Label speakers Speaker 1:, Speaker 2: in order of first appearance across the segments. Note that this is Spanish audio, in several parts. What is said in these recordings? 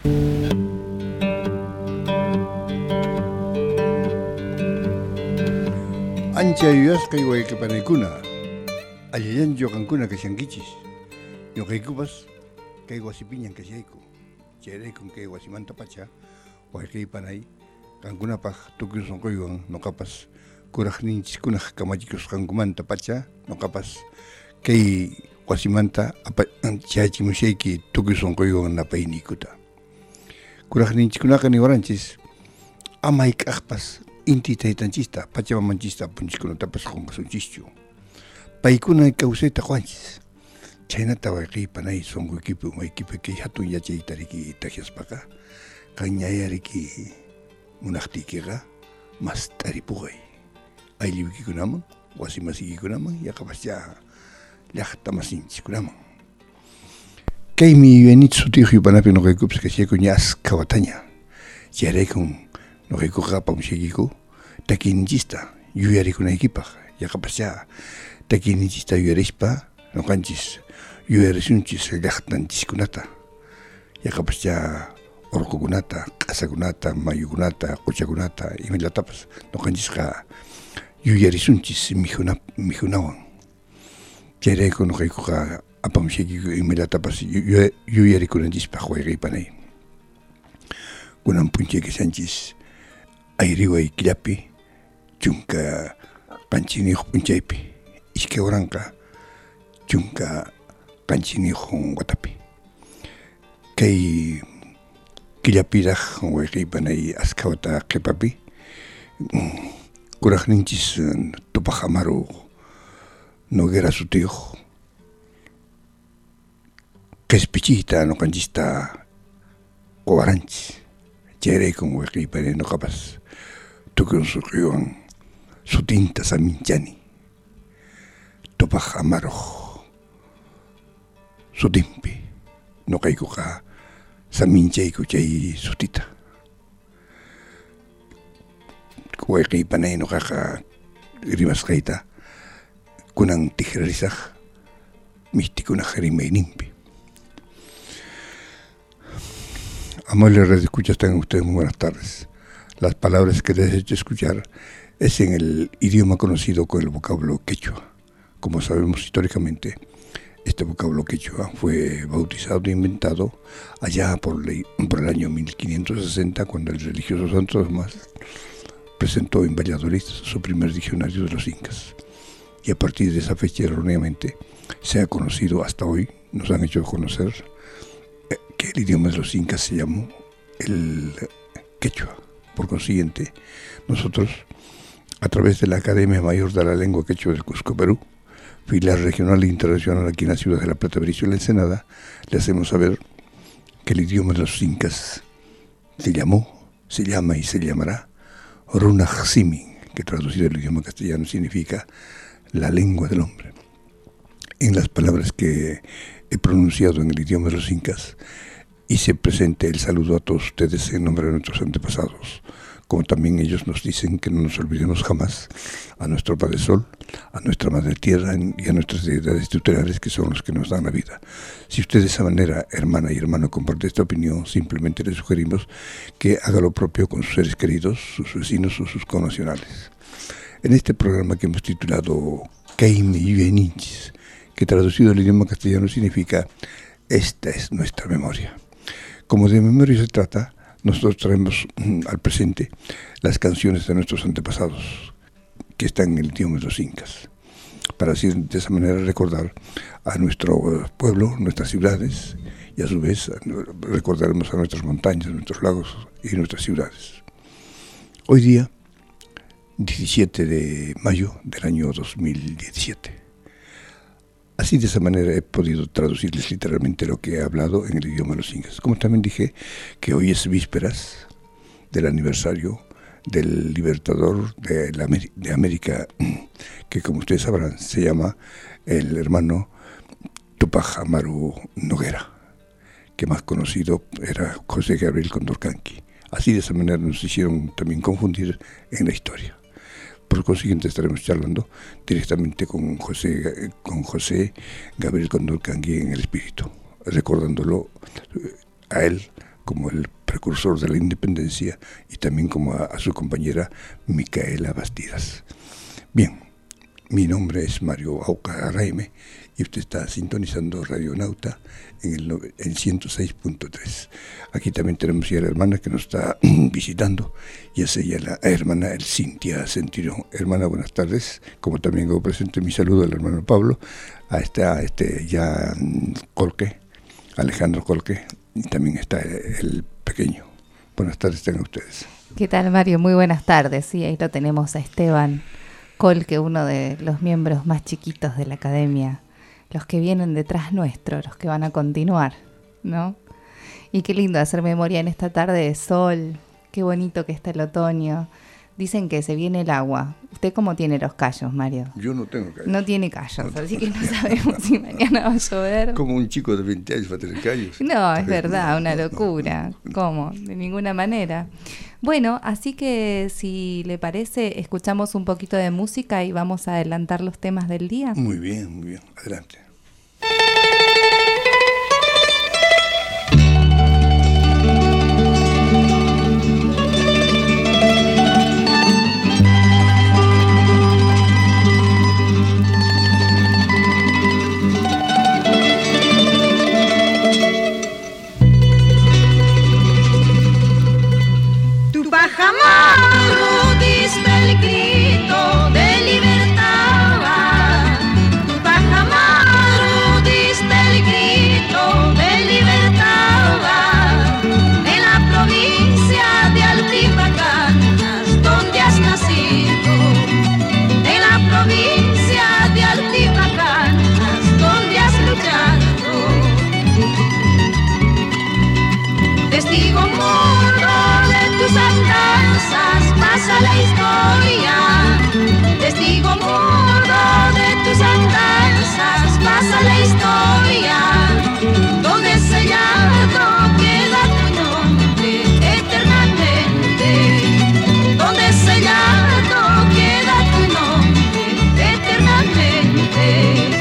Speaker 1: Ancha yuyasqa wayqipanaykuna, allillanchu qankuna kashankichis. Ñuqaykupas kay wasipiñan kashayku. Chayraykun kay wasimanta pacha wayqiypanay qankunapaq tukuy sunquywan nuqapas kuraqninchikkunaq kamachikusqankumanta pacha nuqapas kay wasimanta chayachimushayki tukuy sunquywan napayniykuta. Kuraqninchikkunaqa niwaranchis ama hayk'aqpas inti taytanchista, pachamamanchista punchikkunatapas qunqasunchikchu. Paykuna kawsayta quwanchis. Chaynata wayqiypanay sunquykipi umaykipi kay hatun yachaytariki takiaspaqa qañayariki munaqtiykiqa mas t'aripuqay. Aylliwikikunaman, wasi masiykikunaman, yaqapascha llaqta masinchikkunaman. Kaymi yuyanita sutiyuq yupanapi nuqaykupas kashayku ña asqa wataña. Chayraykun nuqaykuqa apamushaykiku takininchista yuyarikunaykipaq. Yaqapascha takininchista yuyarishpa nuqanchis yuyarisunchis llaqtanchikkunata. Yaqapascha urqukunata, q'asakunata, mayukunata, quchakunata imallatapas nuqanchisqa yuyarisunchis mihunawan. Chayrayku nuqaykuqa apamushaykiku imallatapas yuyarikunanchispaq wayqiypanay. Kunan punchayki sanchis ayriway killapi chunka qanchiniyuq punchaypi ishkay waranqa chunka qanchiniyuq watapi. Kay killapiraq wayqiypanay asqa wata qipapi kuraqninchis Tupac Amaru Noguera sutiyuq qhispichiyta nuqanchista quwaranchis. Chayraykun wayqiypanay nuqapas tukuy sunquywan sutinta saminchani. Tupac Amaru sutinpi nuqaykuqa saminchayku chay sutita. Wayqiypanay nuqaqa rimasqayta kunan tikrarisaq mishtikunaq rimayninpi. Amables radioescuchas, tengan ustedes muy buenas tardes. Las palabras que les he hecho escuchar es en el idioma conocido con el vocablo quechua. Como sabemos históricamente, este vocablo quechua fue bautizado e inventado allá por el año 1560, cuando el religioso Santo Tomás presentó en Valladolid su primer diccionario de los incas. Y a partir de esa fecha, erróneamente, se ha conocido hasta hoy, nos han hecho conocer que el idioma de los incas se llamó el quechua. Por consiguiente, nosotros, a través de la Academia Mayor de la Lengua Quechua del Cusco, Perú, filial regional e internacional aquí en la ciudad de La Plata, Berisso y La Ensenada, le hacemos saber que el idioma de los incas se llamó, se llama y se llamará Runaximi, que traducido al idioma castellano significa la lengua del hombre. En las palabras que he pronunciado en el idioma de los incas, hice presente el saludo a todos ustedes en nombre de nuestros antepasados, como también ellos nos dicen que no nos olvidemos jamás a nuestro Padre Sol, a nuestra Madre Tierra y a nuestras deidades tutelares, que son los que nos dan la vida. Si usted de esa manera, hermana y hermano, comparte esta opinión, simplemente le sugerimos que haga lo propio con sus seres queridos, sus vecinos o sus connacionales. En este programa que hemos titulado Kaimi Yueninchis, que traducido al idioma castellano significa esta es nuestra memoria. Como de memoria se trata, nosotros traemos al presente las canciones de nuestros antepasados que están en el idioma de los incas, para así de esa manera recordar a nuestro pueblo, nuestras ciudades, y a su vez recordaremos a nuestras montañas, nuestros lagos y nuestras ciudades. Hoy día, 17 de mayo del año 2017. Así de esa manera he podido traducirles literalmente lo que he hablado en el idioma de los incas. Como también dije que hoy es vísperas del aniversario del libertador de América, que como ustedes sabrán se llama el hermano Tupac Amaru Noguera, que más conocido era José Gabriel Condorcanqui. Así de esa manera nos hicieron también confundir en la historia. Por consiguiente estaremos charlando directamente con José Gabriel Condorcanqui en el espíritu, recordándolo a él como el precursor de la independencia y también como a su compañera Micaela Bastidas. Bien, mi nombre es Mario Auca Araime y usted está sintonizando Radio Nauta en el 106.3. Aquí también tenemos ya a la hermana que nos está visitando, y es ella la hermana Cintia Centurión. Hermana, buenas tardes. Como también hago presente mi saludo al hermano Pablo, a este ya Colque, Alejandro Colque, y también está el pequeño. Buenas tardes tengan ustedes.
Speaker 2: ¿Qué tal, Mario? Muy buenas tardes. Sí, ahí lo tenemos a Esteban Colque, uno de los miembros más chiquitos de la academia, los que vienen detrás nuestro, los que van a continuar, ¿no? Y qué lindo hacer memoria en esta tarde de sol, qué bonito que está el otoño. Dicen que se viene el agua. ¿Usted cómo tiene los callos, Mario?
Speaker 1: Yo no tengo callos.
Speaker 2: No tiene callos, así que no sabemos si mañana va a llover.
Speaker 1: Como un chico de 20 años va a tener callos.
Speaker 2: No, es verdad, una locura. ¿Cómo? De ninguna manera. Bueno, así que si le parece, escuchamos un poquito de música y vamos a adelantar los temas del día.
Speaker 1: Muy bien, adelante.
Speaker 3: Jamás diste el grito de libertad. Tu jamás diste el grito de libertad. En la provincia de Altibacanas, donde has nacido. En la provincia de Altibacanas, donde has luchado. Testigo mudo de tus andanzas pasa la historia. Testigo mudo de tus andanzas pasa la historia. Donde sellado queda tu nombre eternamente. Donde sellado queda tu nombre eternamente.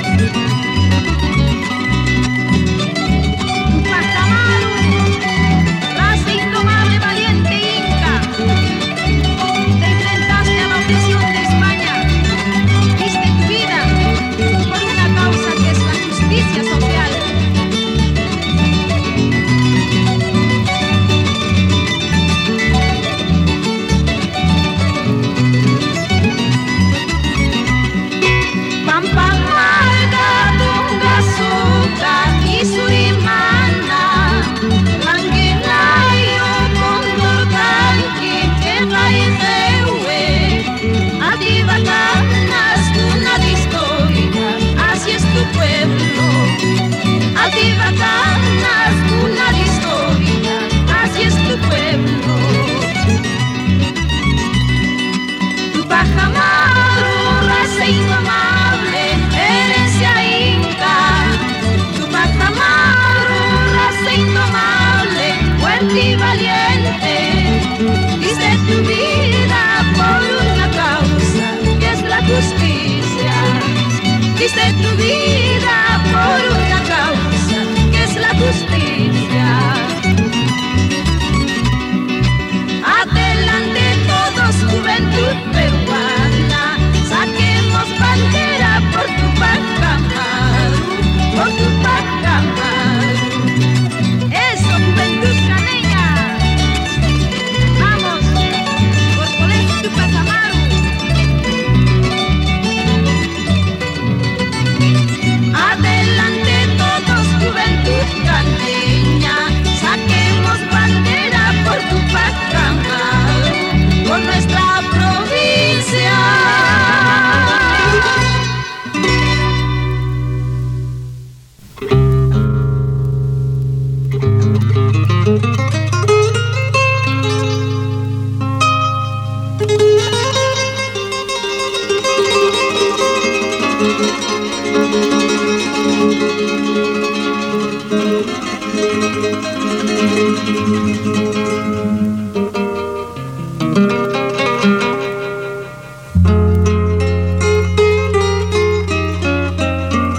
Speaker 3: Altibacanas, cuna de historia, así es tu pueblo. Tu Pajamaru, raza indomable, herencia inca. Tu Pajamaru, raza indomable, fuerte y valiente. Diste tu vida por una causa que es la justicia. Diste tu vida por una causa que es la justicia. Adelante todos, juventud peruana, saquemos bandera por tu Pajamaru, por tu Pajamaru. Eso, juventud caneña, vamos, por poner tu Pajamaru. Adelante todos, juventud canteña, saquemos bandera por tu Pajamaru, por nuestra provincia.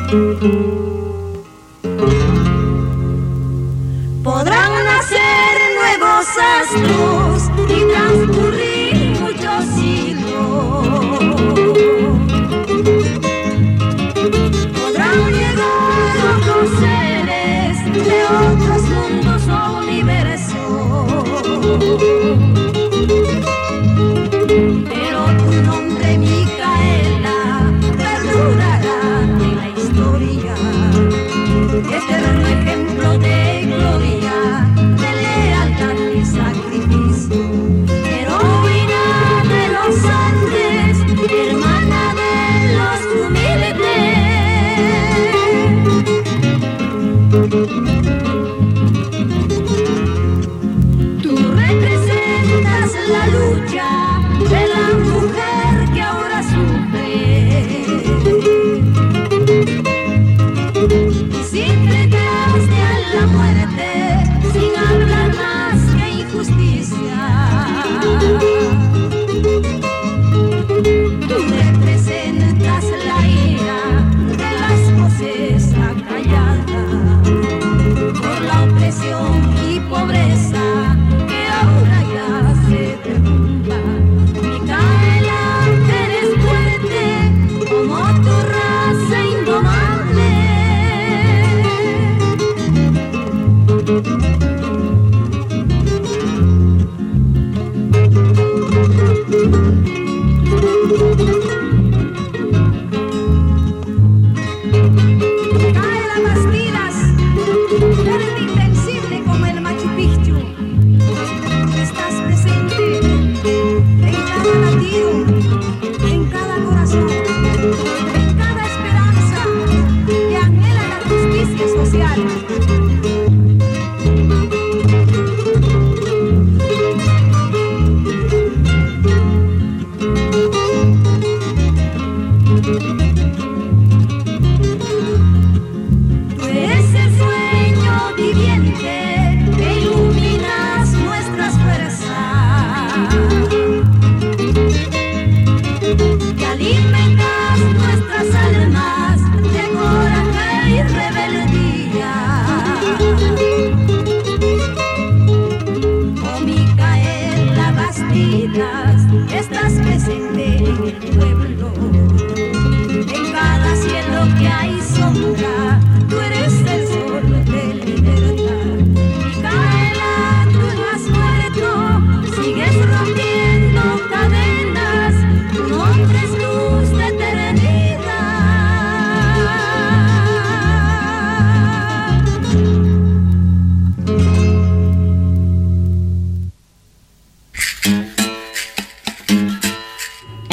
Speaker 3: Podrán nacer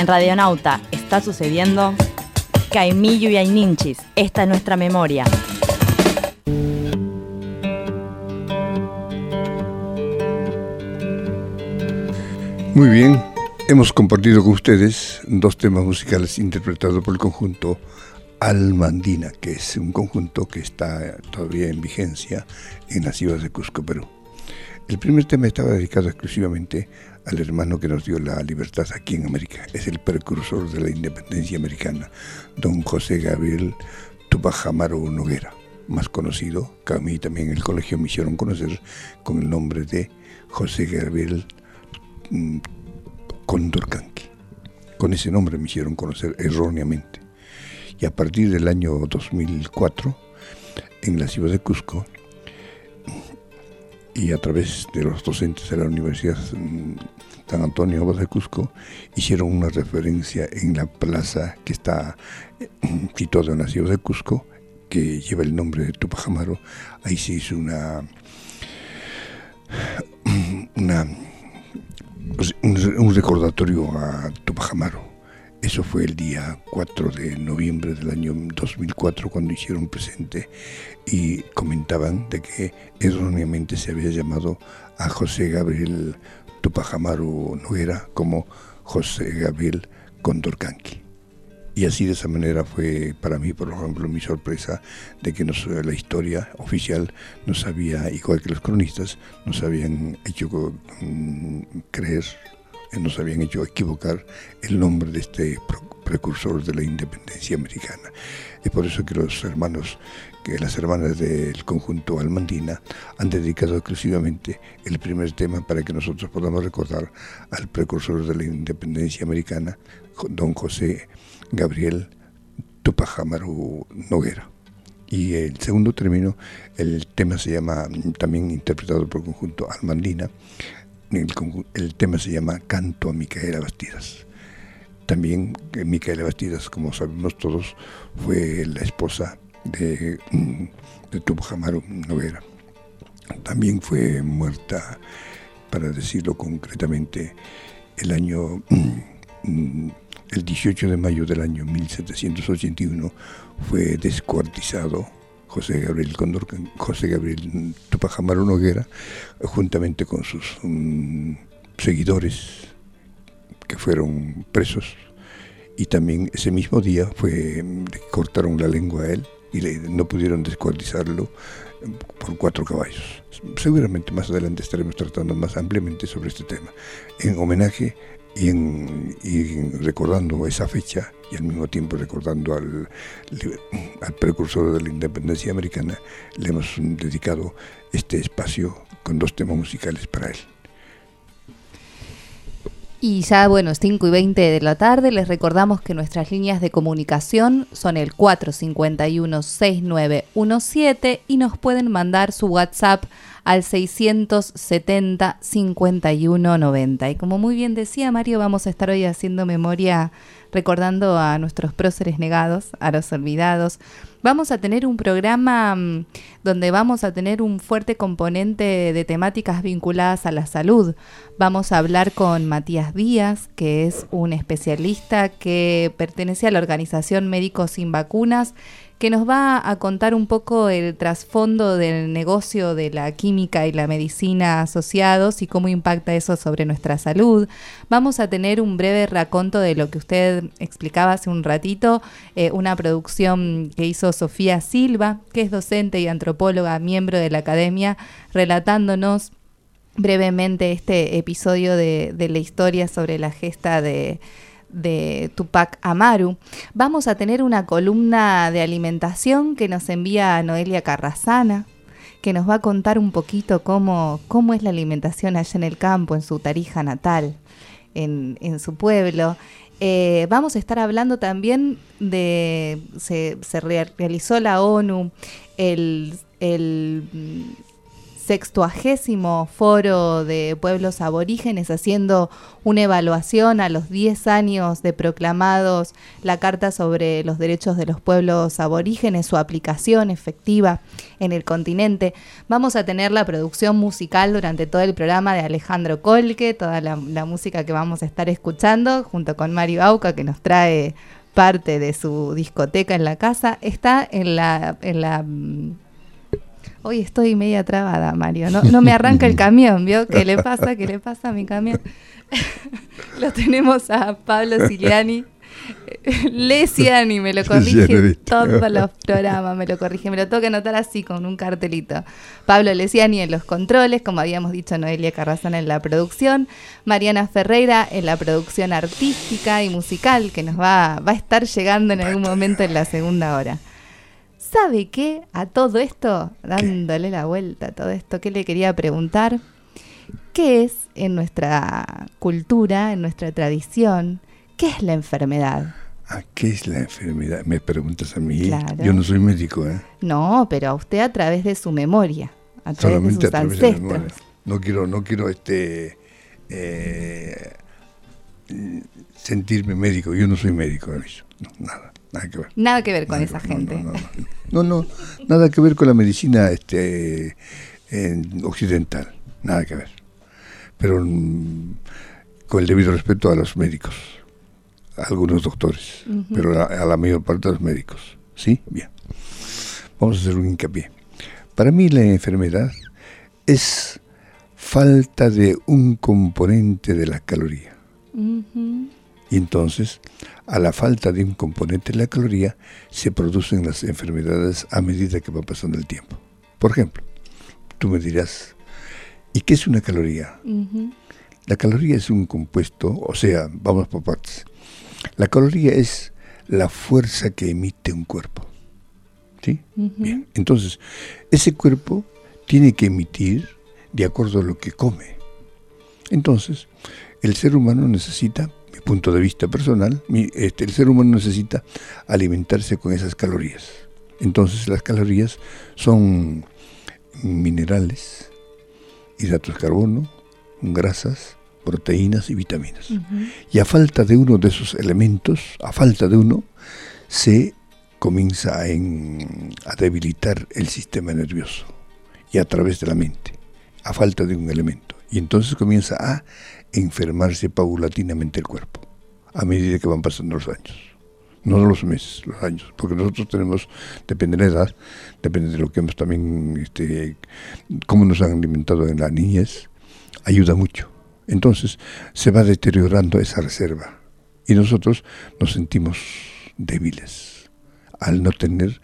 Speaker 4: Radionauta está sucediendo. Caimillo y Ayninchis, esta es nuestra memoria.
Speaker 1: Muy bien, hemos compartido con ustedes 2 temas musicales interpretados por el conjunto Almandina, que es un conjunto que está todavía en vigencia en la ciudad de Cusco, Perú. El primer tema estaba dedicado exclusivamente al hermano que nos dio la libertad aquí en América. Es el precursor de la independencia americana, don José Gabriel Túpac Amaru Noguera, más conocido, que a mí también en el colegio me hicieron conocer con el nombre de José Gabriel Condorcanqui. Con ese nombre me hicieron conocer erróneamente. Y a partir del año 2004, en la ciudad de Cusco, y a través de los docentes de la Universidad San Antonio de Cusco, hicieron una referencia en la plaza que está situada en la ciudad de Cusco, que lleva el nombre de Túpac Amaru. Ahí se hizo un recordatorio a Túpac Amaru. Eso fue el día 4 de noviembre del año 2004 cuando hicieron presente y comentaban de que erróneamente se había llamado a José Gabriel Túpac Amaru Noguera como José Gabriel Condorcanqui. Y así, de esa manera, fue para mí, por ejemplo, mi sorpresa de que la historia oficial nos había, igual que los cronistas, nos habían hecho creer, nos habían hecho equivocar el nombre de este precursor de la independencia americana. Es por eso que las hermanas del conjunto Almandina han dedicado exclusivamente el primer tema para que nosotros podamos recordar al precursor de la independencia americana, don José Gabriel Túpac Amaru Noguera. Y el segundo término, el tema se llama, también interpretado por el conjunto Almandina, el tema se llama Canto a Micaela Bastidas. También Micaela Bastidas, como sabemos todos, fue la esposa de Túpac Amaru Noguera. También fue muerta, para decirlo concretamente, el 18 de mayo del año 1781 fue descuartizado José Gabriel Túpac Amaru Noguera, juntamente con sus seguidores que fueron presos, y también ese mismo día le cortaron la lengua a él y no pudieron descuartizarlo por 4 caballos. Seguramente más adelante estaremos tratando más ampliamente sobre este tema, en homenaje y recordando esa fecha, y al mismo tiempo recordando al precursor de la independencia americana. Le hemos dedicado este espacio con 2 temas musicales para él.
Speaker 2: Y ya, 5:20 de la tarde, les recordamos que nuestras líneas de comunicación son el 451-6917 y nos pueden mandar su WhatsApp al 670-5190. Y como muy bien decía Mario, vamos a estar hoy haciendo memoria, recordando a nuestros próceres negados, a los olvidados. Vamos a tener un programa donde vamos a tener un fuerte componente de temáticas vinculadas a la salud. Vamos a hablar con Matías Díaz, que es un especialista que pertenece a la organización Médicos Sin Vacunas, que nos va a contar un poco el trasfondo del negocio de la química y la medicina asociados y cómo impacta eso sobre nuestra salud. Vamos a tener un breve raconto de lo que usted explicaba hace un ratito, una producción que hizo Sofía Silva, que es docente y antropóloga, miembro de la academia, relatándonos brevemente este episodio de la historia sobre la gesta de Túpac Amaru. Vamos a tener una columna de alimentación que nos envía Noelia Carrasana, que nos va a contar un poquito cómo es la alimentación allá en el campo, en su Tarija natal, en su pueblo. Vamos a estar hablando también se realizó la ONU el 60º Foro de Pueblos Aborígenes, haciendo una evaluación a los 10 años de proclamados la Carta sobre los Derechos de los Pueblos Aborígenes, su aplicación efectiva en el continente. Vamos a tener la producción musical durante todo el programa de Alejandro Colque, toda la música que vamos a estar escuchando, junto con Mari Bauca, que nos trae parte de su discoteca en la casa. Está en la hoy estoy media trabada, Mario. No me arranca el camión, ¿vio? ¿Qué le pasa? ¿Qué le pasa a mi camión? Lo tenemos a Pablo Siliani. Lesiani, me lo corrige todos los programas, me lo corrige, me lo tengo que anotar así con un cartelito. Pablo Lesiani en los controles, como habíamos dicho, Noelia Carrazán en la producción, Mariana Ferreira en la producción artística y musical, que nos va a estar llegando en algún momento en la segunda hora. ¿Sabe qué? A todo esto, dándole la vuelta a todo esto, ¿qué le quería preguntar? ¿Qué es en nuestra cultura, en nuestra tradición? ¿Qué es la enfermedad?
Speaker 1: ¿Qué es la enfermedad? Me preguntas a mí.
Speaker 2: Claro.
Speaker 1: Yo no soy médico, ¿eh?
Speaker 2: No, pero a usted a través de su memoria, a través
Speaker 1: Solamente
Speaker 2: de sus
Speaker 1: a través de la
Speaker 2: ancestros.
Speaker 1: memoria. No quiero sentirme médico. Yo no soy médico, nada que ver.
Speaker 2: Nada que ver con esa gente.
Speaker 1: No, nada que ver con la medicina occidental, nada que ver. Pero con el debido respeto a los médicos, a algunos doctores, pero a la mayor parte de los médicos. ¿Sí? Bien. Vamos a hacer un hincapié. Para mí la enfermedad es falta de un componente de la caloría. Y entonces, a la falta de un componente de la caloría, se producen las enfermedades a medida que va pasando el tiempo. Por ejemplo, tú me dirás, ¿y qué es una caloría? La caloría es un compuesto, o sea, vamos por partes. La caloría es la fuerza que emite un cuerpo. ¿Sí? Bien. Entonces, ese cuerpo tiene que emitir de acuerdo a lo que come. Entonces, el ser humano necesita, mi punto de vista personal, el ser humano necesita alimentarse con esas calorías. Entonces, las calorías son minerales, hidratos de carbono, grasas, proteínas y vitaminas. Y a falta de uno de esos elementos, se comienza a debilitar el sistema nervioso y a través de la mente, a falta de un elemento. Y entonces comienza a enfermarse paulatinamente el cuerpo, a medida que van pasando los años. No los meses, los años, porque nosotros tenemos, depende de la edad, depende de lo que hemos también, cómo nos han alimentado en la niñez, ayuda mucho. Entonces se va deteriorando esa reserva y nosotros nos sentimos débiles al no tener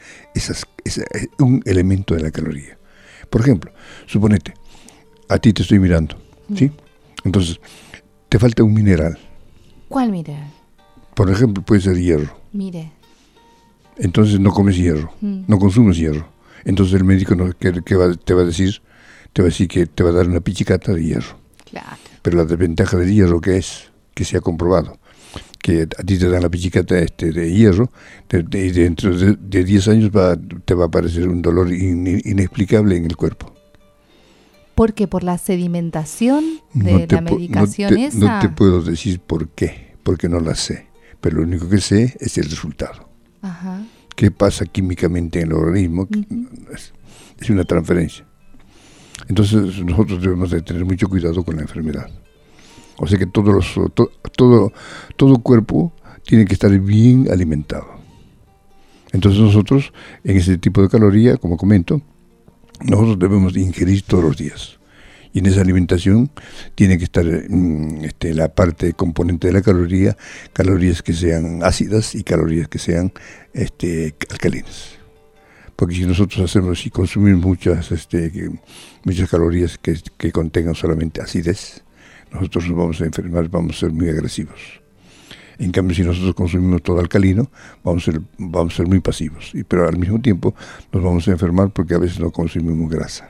Speaker 1: un elemento de la caloría. Por ejemplo, suponete, a ti te estoy mirando, ¿sí? Entonces, te falta un mineral.
Speaker 2: ¿Cuál mineral?
Speaker 1: Por ejemplo, puede ser hierro.
Speaker 2: Mire.
Speaker 1: Entonces no comes hierro, no consumes hierro. Entonces el médico te va a decir que te va a dar una pichicata de hierro.
Speaker 2: Claro.
Speaker 1: Pero la desventaja del hierro que se ha comprobado, que a ti te dan la pichicata de hierro, y dentro de 10 años te va a aparecer un dolor inexplicable en el cuerpo.
Speaker 2: ¿Por qué? ¿Por la sedimentación de la medicación esa?
Speaker 1: No te puedo decir por qué, porque no la sé. Pero lo único que sé es el resultado.
Speaker 2: Ajá.
Speaker 1: ¿Qué pasa químicamente en el organismo? Es una transferencia. Entonces nosotros debemos de tener mucho cuidado con la enfermedad. O sea que todo cuerpo tiene que estar bien alimentado. Entonces nosotros, en ese tipo de caloría, como comento, nosotros debemos ingerir todos los días. Y en esa alimentación tiene que estar la parte componente de la caloría, calorías que sean ácidas y calorías que sean alcalinas. Porque si nosotros consumimos muchas calorías que contengan solamente acidez, nosotros nos vamos a enfermar, vamos a ser muy agresivos. En cambio, si nosotros consumimos todo alcalino, vamos a ser muy pasivos. Pero al mismo tiempo nos vamos a enfermar porque a veces no consumimos grasa.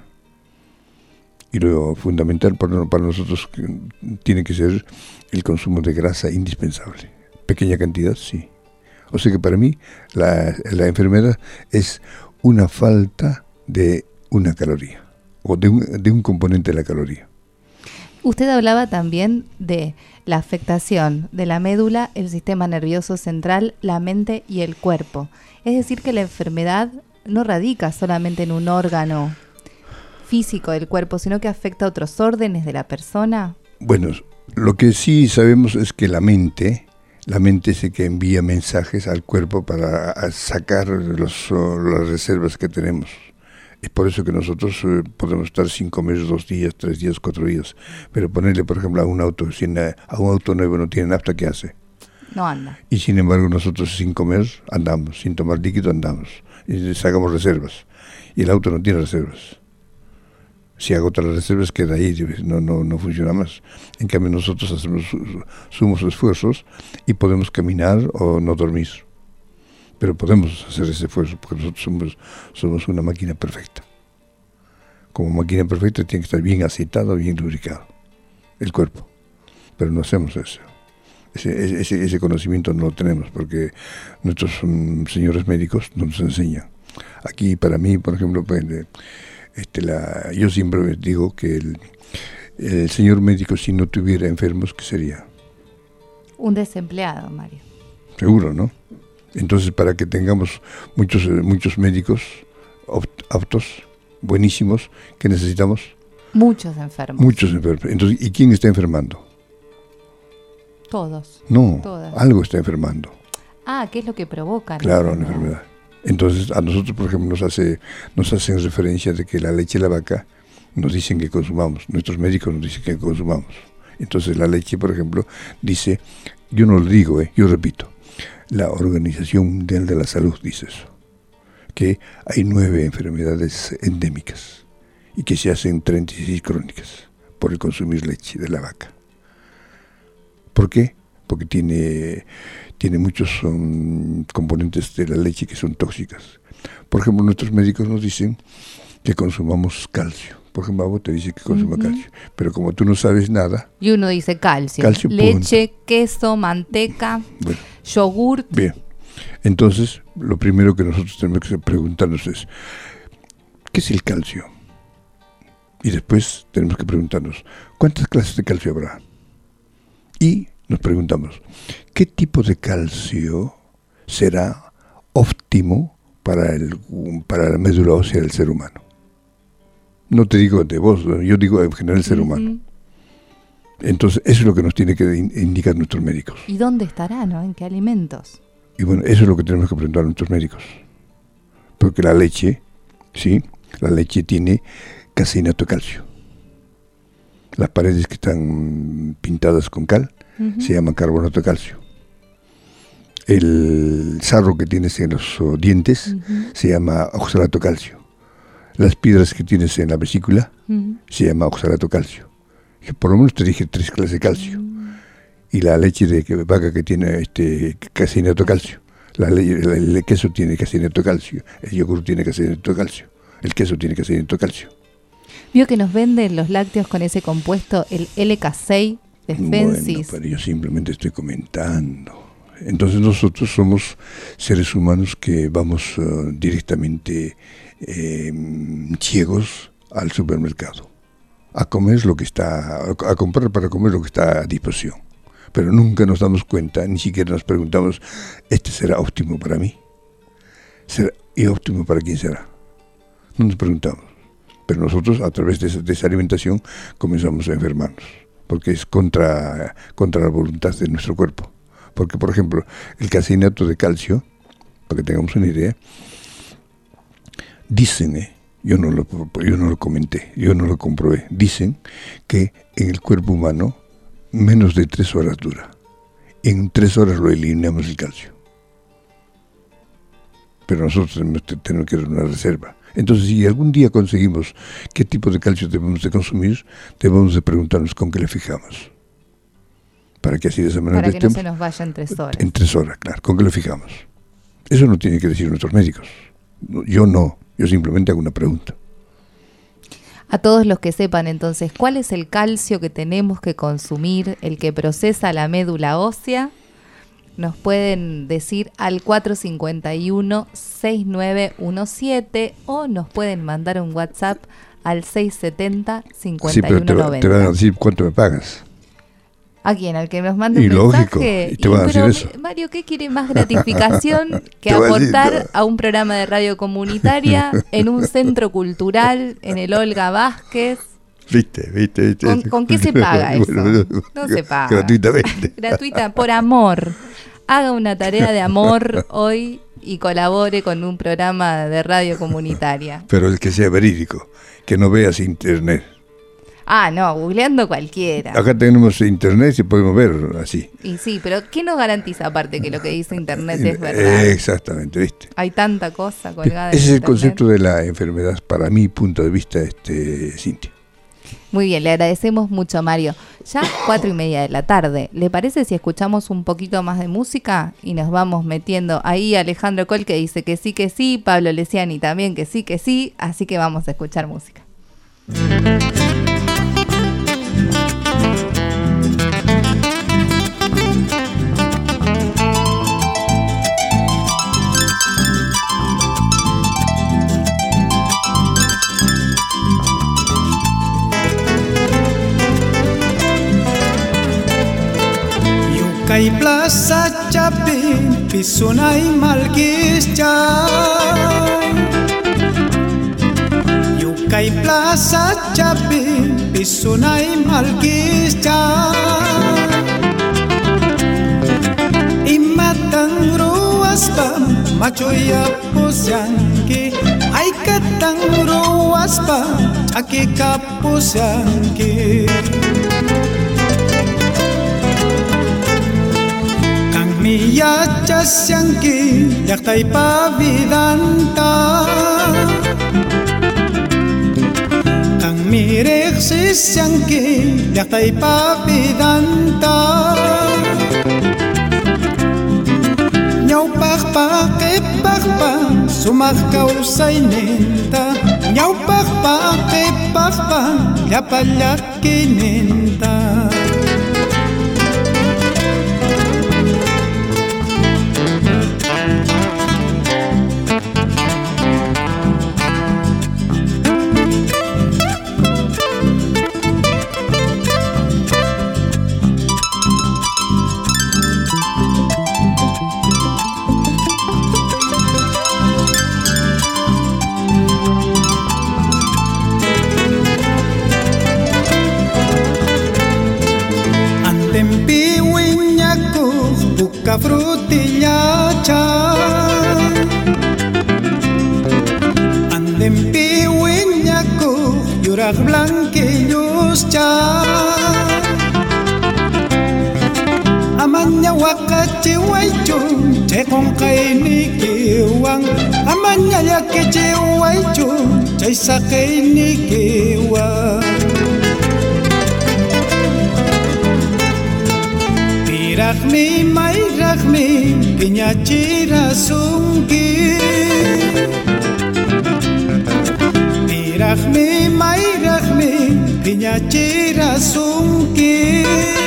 Speaker 1: Y lo fundamental para nosotros tiene que ser el consumo de grasa indispensable. Pequeña cantidad, sí. O sea que para mí la enfermedad es una falta de una caloría. o de un componente de la caloría.
Speaker 2: Usted hablaba también de la afectación de la médula, el sistema nervioso central, la mente y el cuerpo. Es decir, que la enfermedad no radica solamente en un órgano físico del cuerpo, sino que afecta a otros órdenes de la persona.
Speaker 1: Bueno, lo que sí sabemos es que la mente es el que envía mensajes al cuerpo para sacar las reservas que tenemos. Es por eso que nosotros podemos estar sin comer 2 días, 3 días, 4 días. Pero ponerle, por ejemplo, a un auto nuevo no tiene nafta, ¿qué hace?
Speaker 2: No anda.
Speaker 1: Y sin embargo nosotros sin comer andamos, sin tomar líquido andamos. Y sacamos reservas. Y el auto no tiene reservas. Si agota las reservas queda ahí, no funciona más. En cambio nosotros hacemos sumos esfuerzos y podemos caminar o no dormir. Pero podemos hacer ese esfuerzo porque nosotros somos una máquina perfecta. Como máquina perfecta tiene que estar bien aceitado, bien lubricado el cuerpo. Pero no hacemos eso. Ese conocimiento no lo tenemos porque nuestros señores médicos no nos enseñan. Aquí para mí, por ejemplo, yo siempre digo que el señor médico, si no tuviera enfermos, ¿qué sería?
Speaker 2: Un desempleado, Mario.
Speaker 1: Seguro, ¿no? Entonces, para que tengamos muchos médicos aptos, buenísimos, ¿qué necesitamos?
Speaker 2: Muchos enfermos.
Speaker 1: Muchos enfermos. Entonces, ¿y quién está enfermando?
Speaker 2: Todos.
Speaker 1: No,
Speaker 2: Todas.
Speaker 1: algo está enfermando.
Speaker 2: ¿Qué es lo que provoca?
Speaker 1: Claro, la enfermedad. Entonces, a nosotros, por ejemplo, nos hacen referencia de que la leche de la vaca nos dicen que consumamos. Nuestros médicos nos dicen que consumamos. Entonces, la leche, por ejemplo, dice, yo no lo digo, yo repito, la Organización Mundial de la Salud dice eso, que hay 9 enfermedades endémicas y que se hacen 36 crónicas por el consumir leche de la vaca. ¿Por qué? Porque tiene muchos componentes de la leche que son tóxicas. Por ejemplo, nuestros médicos nos dicen que consumamos calcio. Por ejemplo, a vos te dice que consuma calcio. Pero como tú no sabes nada...
Speaker 2: Y uno dice calcio. Leche, queso, manteca, yogur.
Speaker 1: Bien. Entonces, lo primero que nosotros tenemos que preguntarnos es, ¿qué es el calcio? Y después tenemos que preguntarnos, ¿cuántas clases de calcio habrá? Y nos preguntamos, ¿qué tipo de calcio será óptimo para la médula ósea del ser humano? No te digo de vos, yo digo en general el ser humano. Entonces, eso es lo que nos tiene que indicar nuestros médicos.
Speaker 2: ¿Y dónde estará, no? ¿En qué alimentos?
Speaker 1: Y bueno, eso es lo que tenemos que preguntar a nuestros médicos. Porque la leche, ¿sí? La leche tiene caseinato de calcio. Las paredes que están pintadas con cal se llama carbonato de calcio. El sarro que tienes en los dientes se llama oxalato de calcio. Las piedras que tienes en la vesícula se llama oxalato de calcio. Por lo menos te dije 3 clases de calcio. Y la leche de vaca que tiene caseinato de calcio. El queso tiene caseinato de calcio. El yogur tiene caseinato de calcio. El queso tiene caseinato de calcio.
Speaker 2: Vio que nos venden los lácteos con ese compuesto, el LK6 de Fensis.
Speaker 1: Bueno, pero yo simplemente estoy comentando. Entonces nosotros somos seres humanos que vamos directamente ciegos al supermercado a comprar para comer lo que está a disposición. Pero nunca nos damos cuenta, ni siquiera nos preguntamos, ¿este será óptimo para mí? ¿Y óptimo para quién será? No nos preguntamos. Pero nosotros, a través de esa alimentación, comenzamos a enfermarnos, porque es contra la voluntad de nuestro cuerpo. Porque, por ejemplo, el caseinato de calcio, para que tengamos una idea, dicen, yo no lo comenté, yo no lo comprobé, dicen que en el cuerpo humano menos de 3 horas dura. En 3 horas lo eliminamos el calcio. Pero nosotros tenemos que dar una reserva. Entonces, si algún día conseguimos qué tipo de calcio debemos de consumir, debemos de preguntarnos con qué le fijamos. Para que así de esa manera...
Speaker 2: Para que no se nos vaya en 3 horas.
Speaker 1: En 3 horas, claro. ¿Con qué lo fijamos? Eso no tiene que decir nuestros médicos. Yo no. Yo simplemente hago una pregunta.
Speaker 2: A todos los que sepan entonces, ¿cuál es el calcio que tenemos que consumir, el que procesa la médula ósea? Nos pueden decir al 451-6917 o nos pueden mandar un WhatsApp al 670
Speaker 1: Sí, pero te van a
Speaker 2: 5190.
Speaker 1: decir cuánto me pagas.
Speaker 2: ¿A quién? ¿Al que nos manda un
Speaker 1: Y lógico,
Speaker 2: mensaje?
Speaker 1: y te van a decir
Speaker 2: pero,
Speaker 1: eso.
Speaker 2: Mario, ¿qué quiere más gratificación que
Speaker 1: Te va a decir,
Speaker 2: aportar
Speaker 1: no.
Speaker 2: a un programa de radio comunitaria en un centro cultural, en el Olga Vázquez?
Speaker 1: ¿Viste.
Speaker 2: ¿Con qué se paga eso? No se paga.
Speaker 1: Gratuitamente.
Speaker 2: Gratuita, por amor. Haga una tarea de amor hoy y colabore con un programa de radio comunitaria.
Speaker 1: Pero el que sea verídico, que no veas internet.
Speaker 2: Ah, no, googleando cualquiera.
Speaker 1: Acá tenemos internet y podemos ver así.
Speaker 2: Y sí, pero ¿qué nos garantiza aparte que lo que dice internet es verdad?
Speaker 1: Exactamente, ¿viste?
Speaker 2: Hay tanta cosa colgada en
Speaker 1: Ese es el
Speaker 2: internet.
Speaker 1: concepto de la enfermedad, para mi punto de vista, Cintia.
Speaker 2: Muy bien, le agradecemos mucho, Mario. Ya 4:30 de la tarde. ¿Le parece si escuchamos un poquito más de música y nos vamos metiendo? Ahí Alejandro Col que dice que sí, Pablo Lesiani también que sí, así que vamos a escuchar música.
Speaker 5: Kay Plaza Chapin, Pisunay Malkis Chay. Kay Plaza Chapin, Pisunay Malkis Chay. Imatang ruas pa, machoya pusyanki. Ay katang ruas pa, aki kapusyanki. Miya chasyanki, yaktay pavidanta. Kang mirek sisyanki, yaktay pavidanta. Nyaw pakpakipakpa, sumakkaw say ninta. Nyaw pakpakipakpa, yapalyakininta. Buka frutilla chay. Andem piwiñaku yurak blanquillos chay. Amanya wakachi waichun che con kaini kiwang. Amanya yakechi waichun che sakaini kiwang. Ragmi mai ragmi kinyachira sungki. Ragmi mai ragmi kinyachira sungki.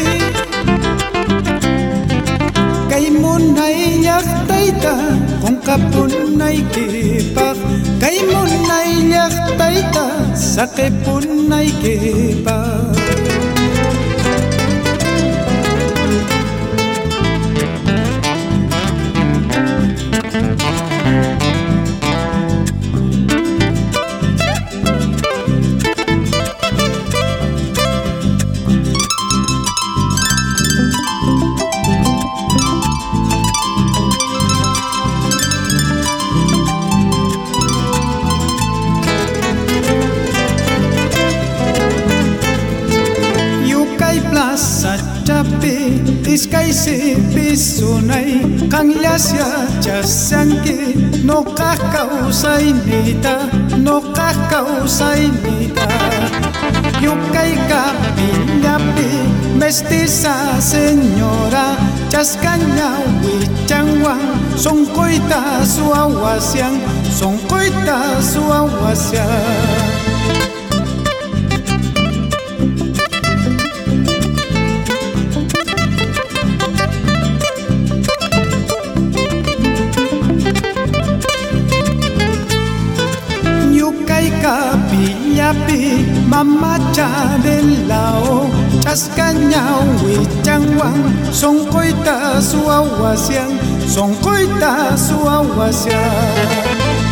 Speaker 5: Kay munay yaktaita kung kapunay kipak. Kay munay yaktaita sa kapunay kipak. Iskay si pisunay kang lasya chasyanki no kakausay nita no kakausay nita yukay kapinyapi mestiza señora chaskanya wichangwang songkoita suawasyang songkoita suawasyang. Yapi ascañao huichanguan, son coita su aguasian, son coita su aguasian.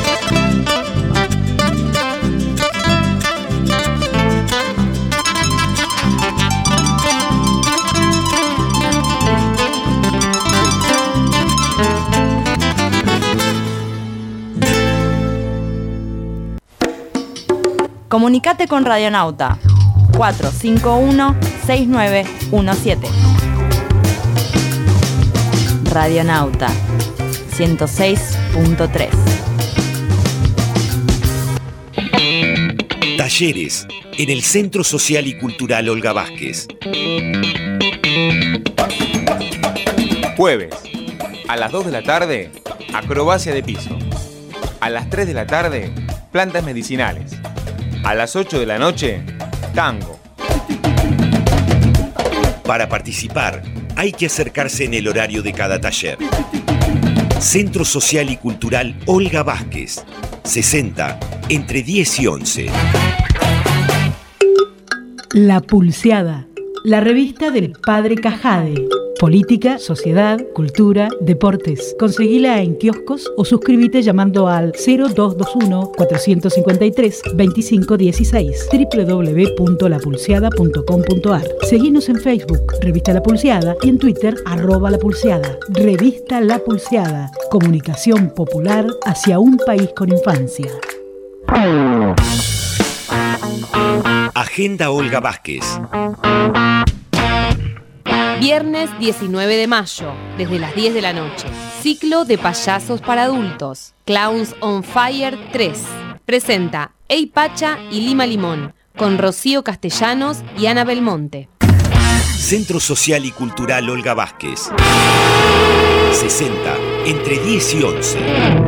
Speaker 4: Comunicate con Radionauta 451-6917. Radionauta 106.3.
Speaker 6: Talleres en el Centro Social y Cultural Olga Vázquez.
Speaker 7: Jueves, a las 2 de la tarde, acrobacia de piso. A las 3 de la tarde, plantas medicinales. A las 8 de la noche, tango.
Speaker 6: Para participar, hay que acercarse en el horario de cada taller. Centro Social y Cultural Olga Vázquez, 60, entre 10 y 11.
Speaker 8: La Pulseada, la revista del Padre Cajade. Política, sociedad, cultura, deportes. Conseguila en kioscos o suscríbete llamando al 0221-453-2516 www.lapulseada.com.ar. Seguinos en Facebook, Revista La Pulseada, y en Twitter, @lapulseada. Revista La Pulseada. Comunicación popular hacia un país con infancia.
Speaker 6: Agenda Olga Vázquez.
Speaker 9: Viernes 19 de mayo, desde las 10 de la noche. Ciclo de payasos para adultos. Clowns on Fire 3. Presenta Ey Pacha y Lima Limón, con Rocío Castellanos y Ana Belmonte.
Speaker 6: Centro Social y Cultural Olga Vázquez, 60, entre 10 y 11.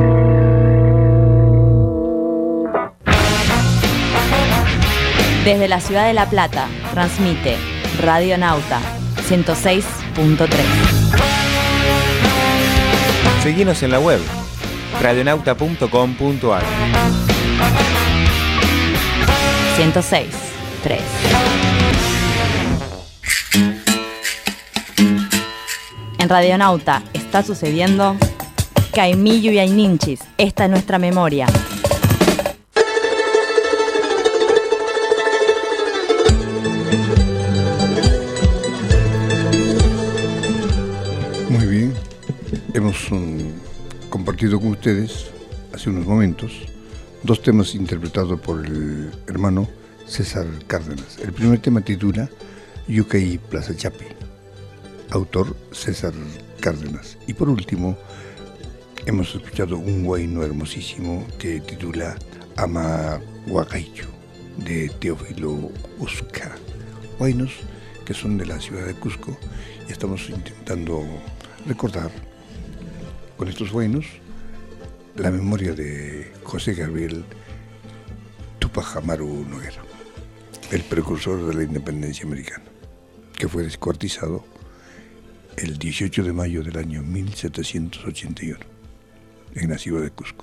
Speaker 4: Desde la ciudad de La Plata, transmite Radionauta 106.3.
Speaker 7: Seguinos en la web, radionauta.com.ar.
Speaker 4: 106.3. En Radionauta está sucediendo Caimillo y Ayninchis. Esta es nuestra memoria.
Speaker 1: Muy bien, hemos compartido con ustedes hace unos momentos dos temas interpretados por el hermano César Cárdenas. El primer tema titula Yucay Plaza Chapi, autor César Cárdenas. Y por último, hemos escuchado un huayno hermosísimo que titula Ama Huacaicho, de Teófilo Usca. Huaynos que son de la ciudad de Cusco, y estamos intentando recordar con estos huaynos la memoria de José Gabriel Tupac Amaru Noguera, el precursor de la independencia americana, que fue descuartizado el 18 de mayo del año 1781 en la ciudad de Cusco.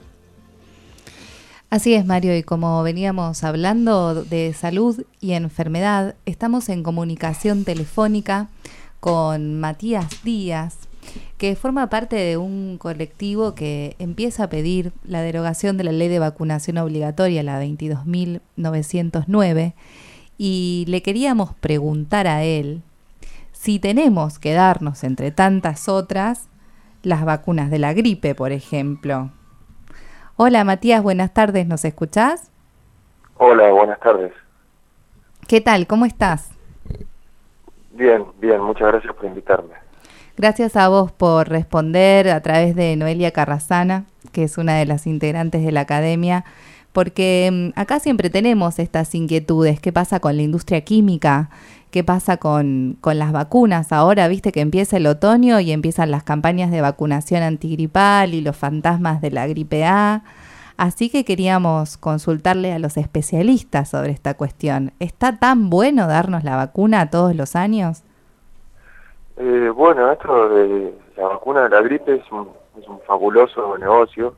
Speaker 2: Así es, Mario, y como veníamos hablando de salud y enfermedad, estamos en comunicación telefónica con Matías Díaz, que forma parte de un colectivo que empieza a pedir la derogación de la ley de vacunación obligatoria, la 22.909, y le queríamos preguntar a él si tenemos que darnos, entre tantas otras, las vacunas de la gripe, por ejemplo. Hola Matías, buenas tardes, ¿nos escuchás?
Speaker 10: Hola, buenas tardes.
Speaker 2: ¿Qué tal? ¿Cómo estás?
Speaker 10: Bien, bien, muchas gracias por invitarme.
Speaker 2: Gracias a vos por responder a través de Noelia Carrasana, que es una de las integrantes de la academia, porque acá siempre tenemos estas inquietudes. ¿Qué pasa con la industria química? ¿Qué pasa con las vacunas? Ahora, viste que empieza el otoño y empiezan las campañas de vacunación antigripal y los fantasmas de la gripe A. Así que queríamos consultarle a los especialistas sobre esta cuestión. ¿Está tan bueno darnos la vacuna todos los años?
Speaker 10: Bueno, esto de la vacuna de la gripe es un fabuloso negocio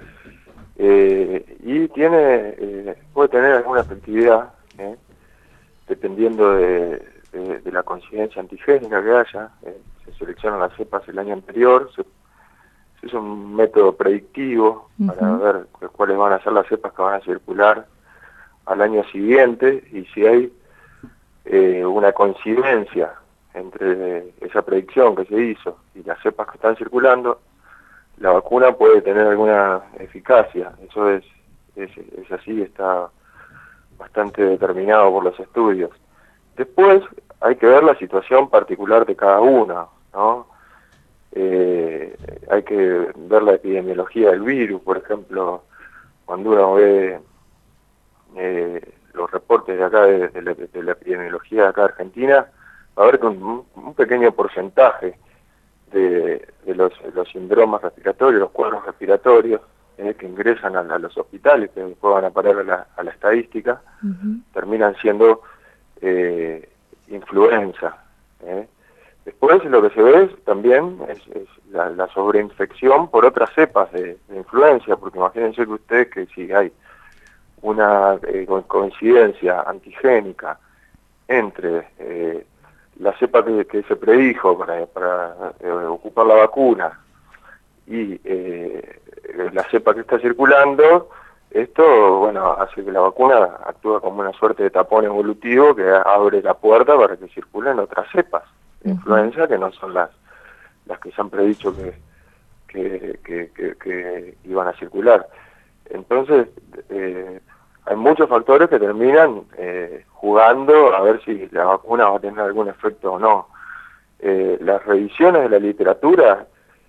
Speaker 10: y puede tener alguna efectividad, dependiendo de de la coincidencia antigénica que haya. Se seleccionan las cepas el año anterior, se usa un método predictivo para ver cuáles van a ser las cepas que van a circular al año siguiente, y si hay una coincidencia entre esa predicción que se hizo y las cepas que están circulando, la vacuna puede tener alguna eficacia. Eso es así, está bastante determinado por los estudios. Después hay que ver la situación particular de cada una, ¿no? Hay que ver la epidemiología del virus. Por ejemplo, cuando uno ve los reportes de acá de la epidemiología de acá de Argentina, va a ver que un pequeño porcentaje de los síndromes respiratorios, los cuadros respiratorios que ingresan a los hospitales, que después van a parar a la estadística, terminan siendo influenza. Después lo que se ve también es la sobreinfección por otras cepas de influenza, porque imagínense que ustedes que si hay una coincidencia antigénica entre la cepa que se predijo para ocupar la vacuna y la cepa que está circulando, esto, bueno, hace que la vacuna actúe como una suerte de tapón evolutivo que abre la puerta para que circulen otras cepas de influenza que no son las que se han predicho que iban a circular. Entonces, hay muchos factores que terminan jugando a ver si la vacuna va a tener algún efecto o no. Las revisiones de la literatura,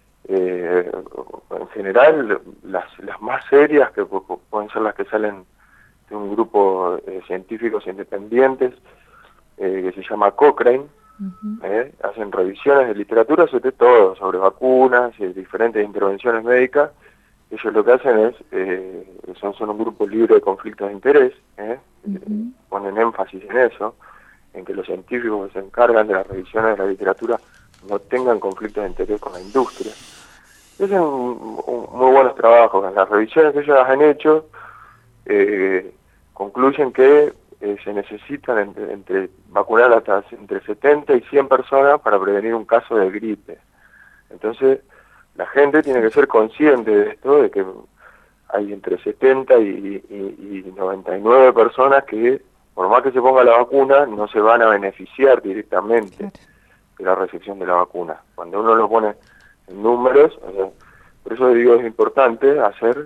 Speaker 10: en general, las más serias, que pueden ser las que salen de un grupo de científicos independientes que se llama Cochrane, hacen revisiones de literatura sobre todo, sobre vacunas y diferentes intervenciones médicas. Ellos lo que hacen es, son un grupo libre de conflictos de interés, ponen énfasis en eso, en que los científicos que se encargan de las revisiones de la literatura no tengan conflictos de interés con la industria. Hacen muy buenos trabajos. Las revisiones que ellos han hecho concluyen que se necesitan vacunar hasta entre 70 y 100 personas para prevenir un caso de gripe. Entonces, la gente tiene que ser consciente de esto, de que hay entre 70 y 99 personas que, por más que se ponga la vacuna, no se van a beneficiar directamente de la recepción de la vacuna. Cuando uno lo pone en números, por eso digo, es importante hacer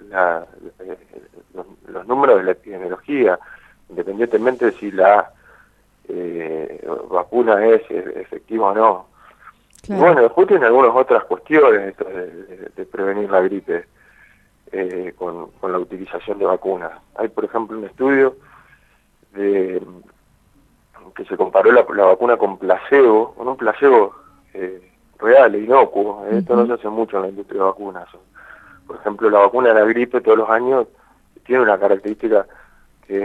Speaker 10: los números de la epidemiología, independientemente de si la vacuna es efectiva o no. Claro. Y bueno, después tiene algunas otras cuestiones esto de prevenir la gripe con la utilización de vacunas. Hay, por ejemplo, un estudio que se comparó la vacuna con un placebo real e inocuo. Esto no se hace mucho en la industria de vacunas. Por ejemplo, la vacuna de la gripe todos los años tiene una característica que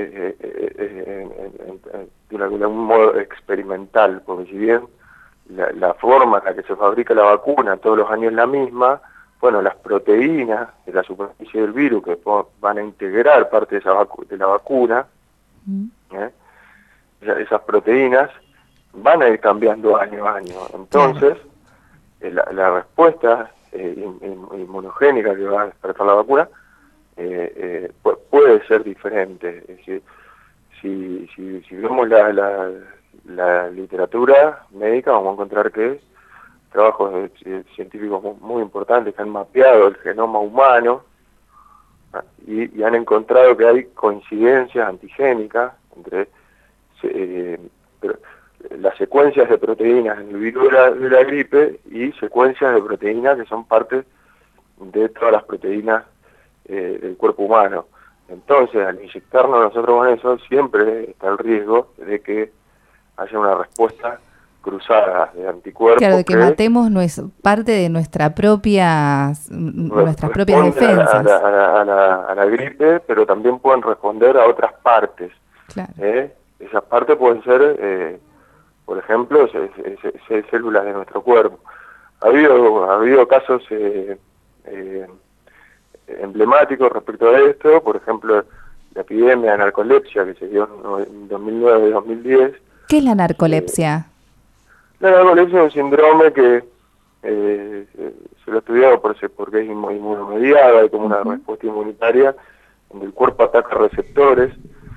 Speaker 10: de algún modo experimental, porque si bien la forma en la que se fabrica la vacuna todos los años es la misma, bueno, las proteínas de la superficie del virus que van a integrar parte de la vacuna, esas proteínas van a ir cambiando año a año. Entonces, la respuesta inmunogénica que va a despertar la vacuna puede ser diferente. Es decir, si vemos la literatura médica, vamos a encontrar que trabajos científicos muy importantes que han mapeado el genoma humano y han encontrado que hay coincidencias antigénicas entre las secuencias de proteínas en el virus de la gripe y secuencias de proteínas que son parte de todas las proteínas del cuerpo humano. Entonces, al inyectarnos nosotros con eso, siempre está el riesgo de que haya una respuesta cruzada de anticuerpos.
Speaker 2: Claro, de que matemos parte de nuestras propias defensas.
Speaker 10: A la gripe, pero también pueden responder a otras partes.
Speaker 2: Claro.
Speaker 10: Esas partes pueden ser, por ejemplo, células de nuestro cuerpo. Ha habido casos emblemáticos respecto a esto, por ejemplo, la epidemia de narcolepsia que se dio en 2009 y 2010.
Speaker 2: ¿Qué es la narcolepsia?
Speaker 10: La narcolepsia es un síndrome que se lo ha estudiado porque es inmunomediada, hay como una respuesta inmunitaria donde el cuerpo ataca receptores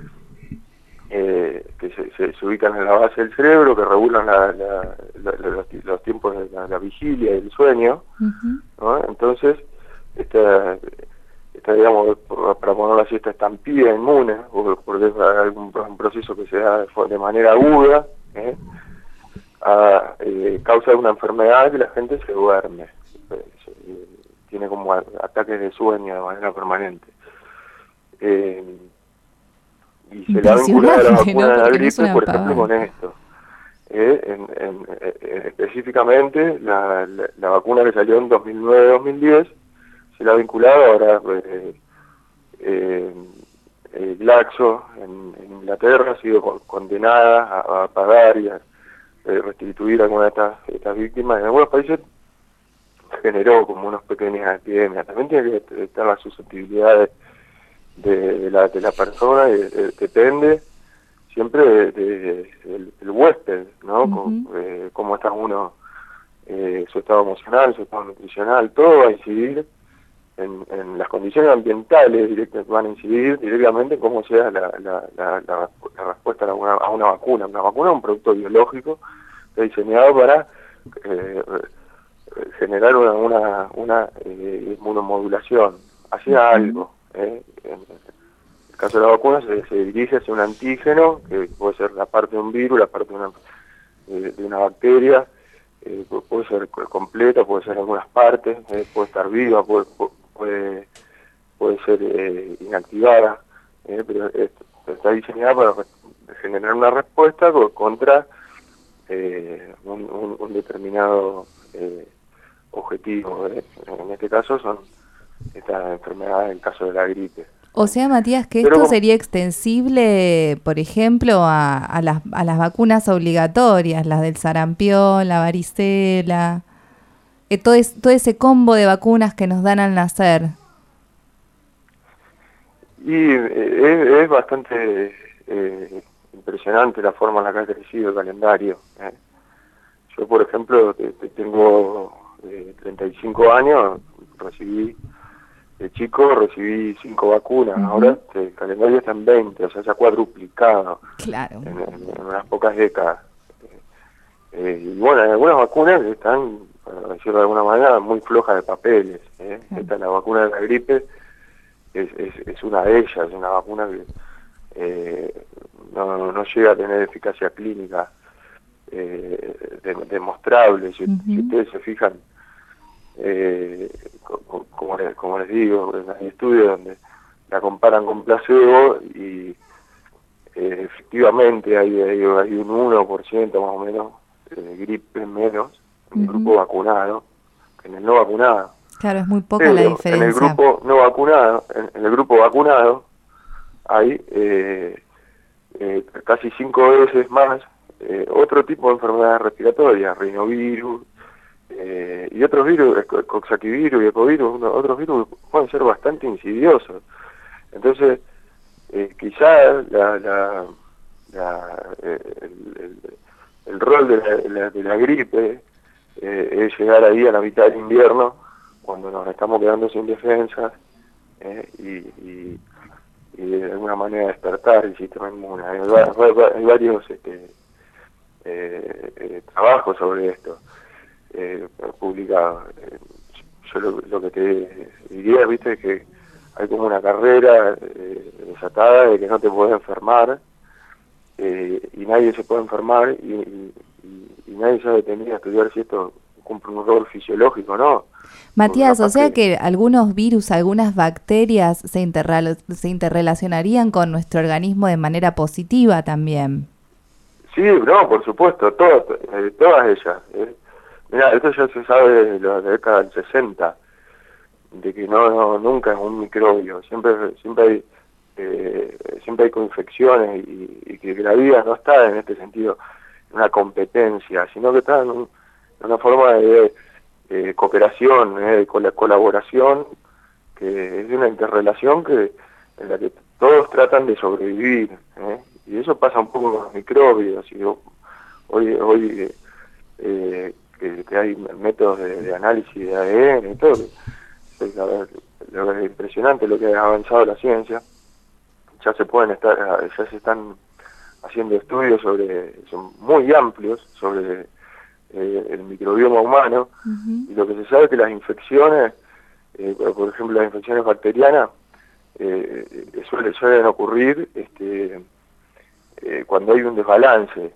Speaker 10: que se ubican en la base del cerebro, que regulan los tiempos de la vigilia y el sueño, ¿no? Entonces, esta digamos, para ponerlo así, esta estampida inmune, porque es un proceso que se da de manera aguda, causa una enfermedad que la gente se duerme, tiene como ataques de sueño de manera permanente. Y se le ha vinculado a la vacuna de la gripe, por ejemplo, con esto. Específicamente, la vacuna que salió en 2009-2010, se le ha vinculado ahora Glaxo en Inglaterra ha sido condenada a pagar y a restituir a algunas de estas víctimas. En algunos países generó como unas pequeñas epidemias. También tiene que estar la susceptibilidad de la persona, depende siempre del huésped, ¿no? Cómo está uno, su estado emocional, su estado nutricional, todo va a incidir en las condiciones ambientales, van a incidir directamente en cómo sea la respuesta a una vacuna. Una vacuna es un producto biológico diseñado para generar una inmunomodulación hacia algo. En el caso de la vacuna se dirige hacia un antígeno, que puede ser la parte de un virus, la parte de una bacteria, puede ser completa, puede ser algunas partes, puede estar viva, puede ser inactivada, pero está diseñada para generar una respuesta contra un determinado objetivo. En este caso son estas enfermedades, en el caso de la gripe.
Speaker 2: O sea, Matías, que esto sería extensible, por ejemplo, a las vacunas obligatorias, las del sarampión, la varicela, todo ese combo de vacunas que nos dan al nacer.
Speaker 10: Y es bastante impresionante la forma en la que ha crecido el calendario. Yo, por ejemplo, tengo 35 años, de chico recibí 5 vacunas, ahora el calendario está en 20, o sea, se ha cuadruplicado en unas pocas décadas. Y bueno, hay algunas vacunas que están, para decirlo de alguna manera, muy flojas de papeles. Esta, la vacuna de la gripe, es una de ellas, es una vacuna que no llega a tener eficacia clínica demostrable. Si ustedes se fijan, como les digo, hay estudios donde la comparan con placebo y efectivamente hay un 1% más o menos de gripe menos en el grupo vacunado que en el no vacunado.
Speaker 2: Claro, es muy poca la diferencia.
Speaker 10: En el grupo no vacunado, en el grupo vacunado hay casi 5 veces más otro tipo de enfermedades respiratorias, rinovirus, y otros virus, coxsackievirus y ecovirus, otros virus pueden ser bastante insidiosos. Entonces, quizás el rol de la gripe es llegar ahí a la mitad del invierno, cuando nos estamos quedando sin defensas, y de alguna manera despertar el sistema inmune. Hay varios trabajos sobre esto publicados. Yo lo que te diría, viste, es que hay como una carrera desatada de que no te puedes enfermar, y nadie se puede enfermar, y nadie se ha detenido a estudiar si esto cumple un rol fisiológico o no.
Speaker 2: Matías, o sea que algunos virus, algunas bacterias se interrelacionarían con nuestro organismo de manera positiva también.
Speaker 10: Sí, no, por supuesto, todas ellas. Mirá, esto ya se sabe desde la década del 60, de que nunca es un microbio, siempre hay coinfecciones, y que la vida no está en este sentido en una competencia, sino que está en una forma de cooperación, de colaboración, que es una interrelación en la que todos tratan de sobrevivir, Y eso pasa un poco con los microbios. Y hoy que hay métodos de análisis de ADN y todo, es impresionante lo que ha avanzado la ciencia. Ya se están haciendo estudios son muy amplios sobre el microbioma humano, y lo que se sabe es que las infecciones, por ejemplo las infecciones bacterianas, suelen ocurrir cuando hay un desbalance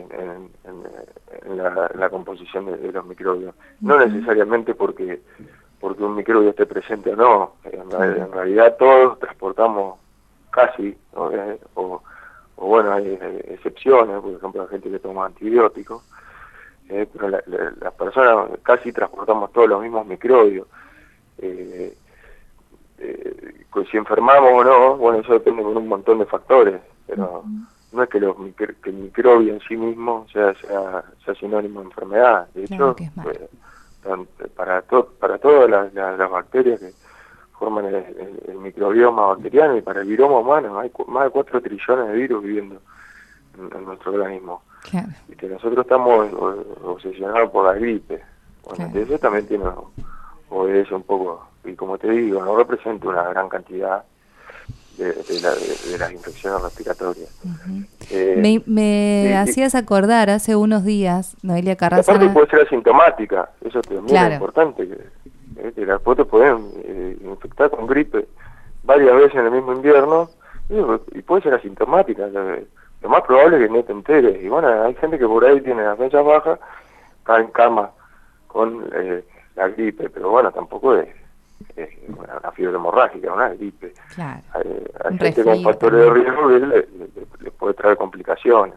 Speaker 10: en la composición de los microbios. No necesariamente porque un microbio esté presente o no. En realidad todos transportamos casi, o bueno, hay excepciones, por ejemplo la gente que toma antibióticos, pero las personas casi transportamos todos los mismos microbios. Si enfermamos o no, bueno, eso depende de un montón de factores, pero no es que el microbio en sí mismo sea sinónimo de enfermedad. De hecho, para todas las bacterias que forman el microbioma bacteriano y para el viroma humano, hay más de 4 trillones de virus viviendo en nuestro organismo. Claro. Y que nosotros estamos obsesionados por la gripe. Bueno, claro. Eso también obedece un poco, y como te digo, no representa una gran cantidad de las infecciones respiratorias.
Speaker 2: Me hacías acordar hace unos días, Noelia Carrasana.
Speaker 10: Aparte puede ser asintomática, eso también es importante, que después te pueden infectar con gripe varias veces en el mismo invierno, y puede ser asintomática. Lo más probable es que no te enteres. Y bueno, hay gente que por ahí tiene las defensas bajas, cae en cama con la gripe, pero bueno, tampoco es una fiebre hemorrágica, una gripe. Claro. Hay gente con factores de riesgo que le puede traer complicaciones.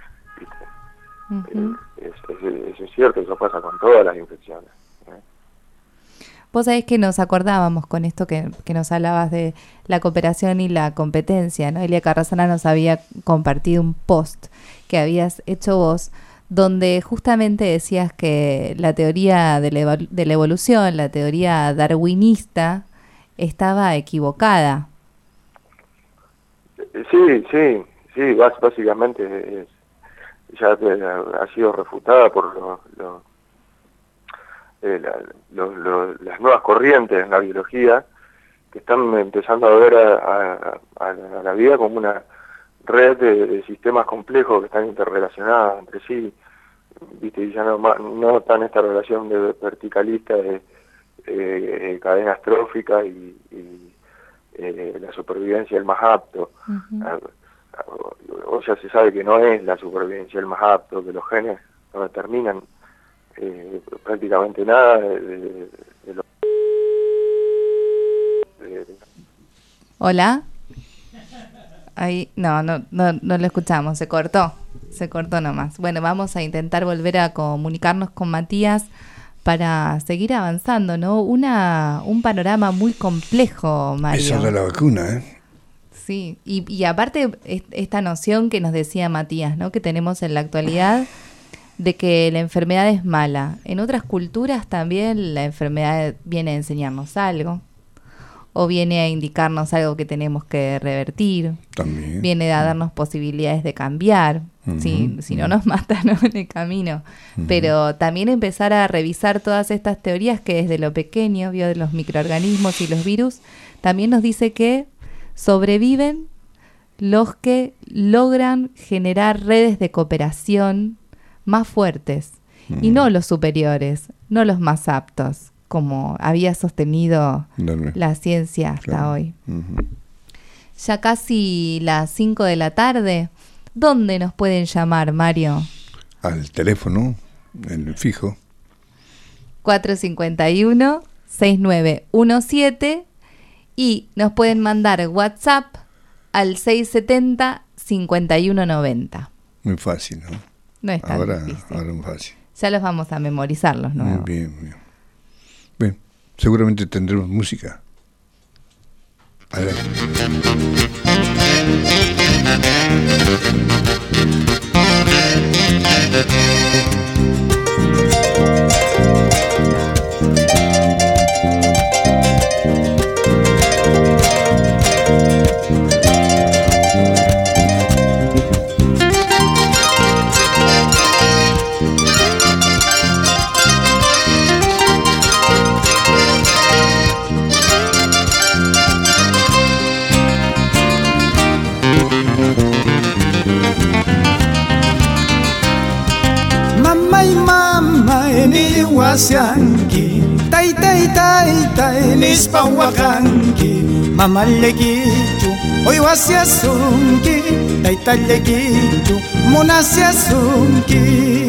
Speaker 10: Eso es cierto, eso pasa con todas las infecciones.
Speaker 2: Vos sabés que nos acordábamos con esto que nos hablabas de la cooperación y la competencia, ¿no? Elia Carrasana nos había compartido un post que habías hecho vos, donde justamente decías que la teoría de la evolución, la teoría darwinista, estaba equivocada.
Speaker 10: Sí, básicamente ya ha sido refutada por las nuevas corrientes en la biología, que están empezando a ver a la vida como una red de sistemas complejos que están interrelacionados entre sí, ¿viste? Y ya no tan esta relación de verticalista de cadenas tróficas y la supervivencia del más apto. O ya se sabe que no es la supervivencia del más apto, que los genes no determinan prácticamente nada de lo...
Speaker 2: ¿Hola? Ahí, no lo escuchamos, se cortó nomás. Bueno, vamos a intentar volver a comunicarnos con Matías para seguir avanzando, ¿no? Un panorama muy complejo, Mario.
Speaker 1: Eso de la vacuna,
Speaker 2: Sí, y aparte esta noción que nos decía Matías, ¿no? Que tenemos en la actualidad de que la enfermedad es mala. En otras culturas también la enfermedad viene a enseñarnos algo, o viene a indicarnos algo que tenemos que revertir. También. Viene a darnos posibilidades de cambiar, si no nos mata, ¿no? En el camino. Pero también empezar a revisar todas estas teorías que desde lo pequeño, de los microorganismos y los virus, también nos dice que sobreviven los que logran generar redes de cooperación más fuertes, y no los superiores, no los más aptos, como había sostenido la ciencia hasta hoy. Ya casi las 5 de la tarde. ¿Dónde nos pueden llamar, Mario?
Speaker 1: Al teléfono, en el fijo.
Speaker 2: 451-6917, y nos pueden mandar WhatsApp al 670-5190.
Speaker 1: Muy fácil, ¿no?
Speaker 2: No es tan difícil.
Speaker 1: Ahora muy fácil.
Speaker 2: Ya los vamos a memorizar los nuevos.
Speaker 1: Muy bien. Bien, seguramente tendremos música. Adelante.
Speaker 5: Mamay mamay ni wasyanki, tay tay tay tay nispawakanki. Mamalekichu oy wasyasunki, tay taylekichu munasyasunki.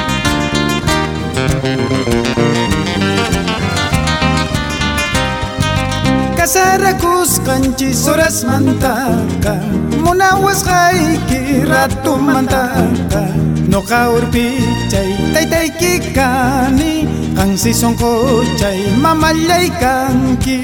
Speaker 5: Kasarakusqanchis horas mantaka, munawasqayki ratu mantaka. Noqa urpichay taytayki kani, qansi sunquchay mamallay kanki.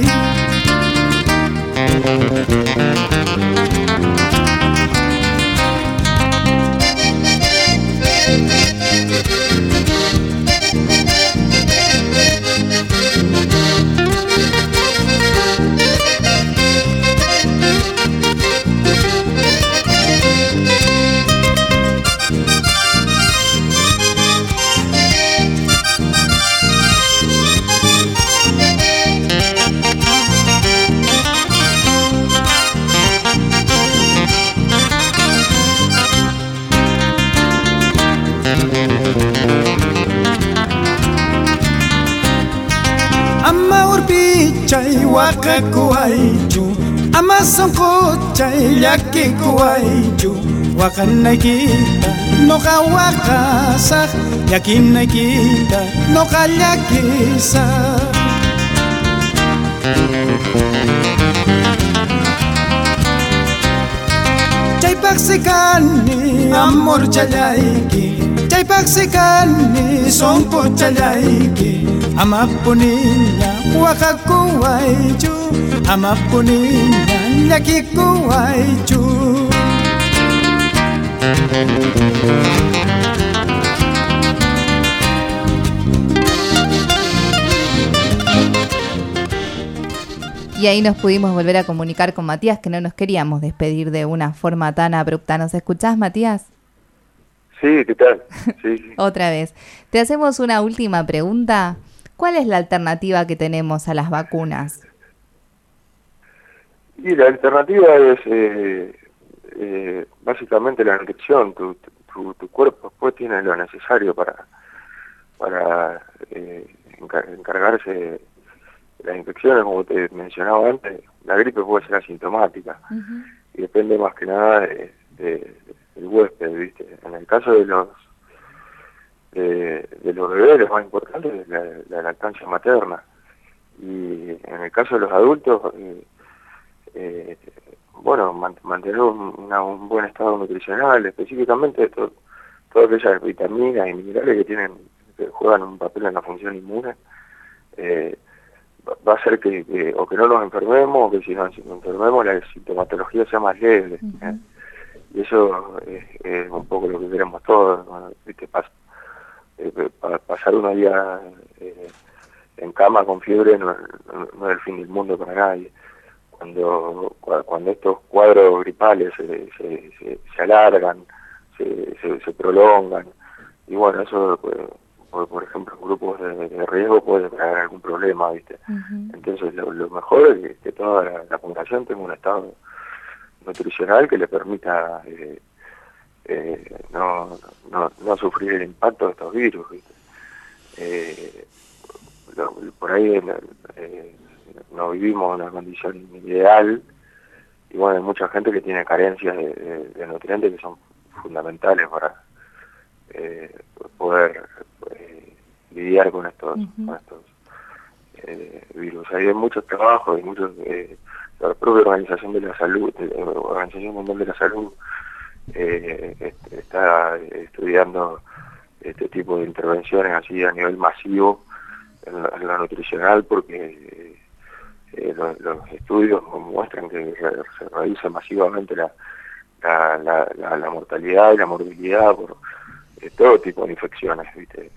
Speaker 5: Ama urpichay waqakuwaychu, ama sunquchay llakikuwaychu. Waqanaykita noqa waqasaq, llakinaykita noqa llakisaq. Chaypaqsi kani amor challayki, chaypaqsi kani sunqu challayki. Amapuniña waqakuwaychu, amapuniña llakikuwaychu.
Speaker 2: Y ahí nos pudimos volver a comunicar con Matías, que no nos queríamos despedir de una forma tan abrupta. ¿Nos escuchás, Matías?
Speaker 10: Sí, ¿qué tal? Sí, sí.
Speaker 2: Otra vez. Te hacemos una última pregunta. ¿Cuál es la alternativa que tenemos a las vacunas?
Speaker 10: Y la alternativa es básicamente la inyección. Tu cuerpo después tiene lo necesario para encargarse de las infecciones, como te mencionaba antes. La gripe puede ser asintomática y depende más que nada del huésped, ¿viste? En el caso de los bebés, lo más importante es la lactancia materna, y en el caso de los adultos, bueno, mantener un buen estado nutricional, específicamente todas aquellas vitaminas y minerales que juegan un papel en la función inmune, va a hacer que no nos enfermemos, o que si nos enfermemos la sintomatología sea más leve. Y eso es un poco lo que queremos todos, ¿no? ¿Viste? Pasar unos días en cama con fiebre no es el fin del mundo para nadie. Cuando estos cuadros gripales se alargan, se prolongan, y bueno, eso por ejemplo en grupos de riesgo puede traer algún problema, ¿viste? Entonces lo mejor es que toda la población tenga un estado nutricional que le permita no sufrir el impacto de estos virus, ¿viste? Por ahí no vivimos una condición ideal, y bueno, hay mucha gente que tiene carencias de nutrientes que son fundamentales para poder lidiar con estos virus. Hay muchos trabajos y muchos la propia Organización de la Salud, Organización Mundial de la Salud, está estudiando este tipo de intervenciones así a nivel masivo en lo nutricional, porque los estudios muestran que se reduce masivamente la mortalidad y la morbilidad por todo tipo de infecciones, ¿viste?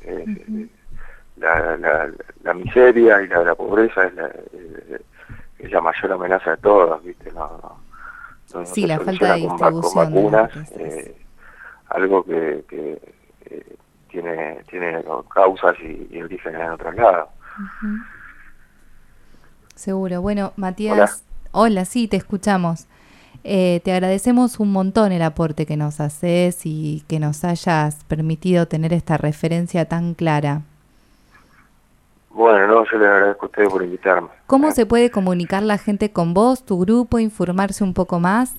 Speaker 10: La miseria y la pobreza es la mayor amenaza de todas, ¿viste?
Speaker 2: Sí, la falta de distribución
Speaker 10: con vacunas, algo que tiene causas y orígenes en otros lados.
Speaker 2: Seguro. Bueno, Matías, hola, sí, te escuchamos. Te agradecemos un montón el aporte que nos haces y que nos hayas permitido tener esta referencia tan clara.
Speaker 10: Bueno, no, yo les agradezco a ustedes por invitarme.
Speaker 2: ¿Cómo se puede comunicar la gente con vos, tu grupo, informarse un poco más?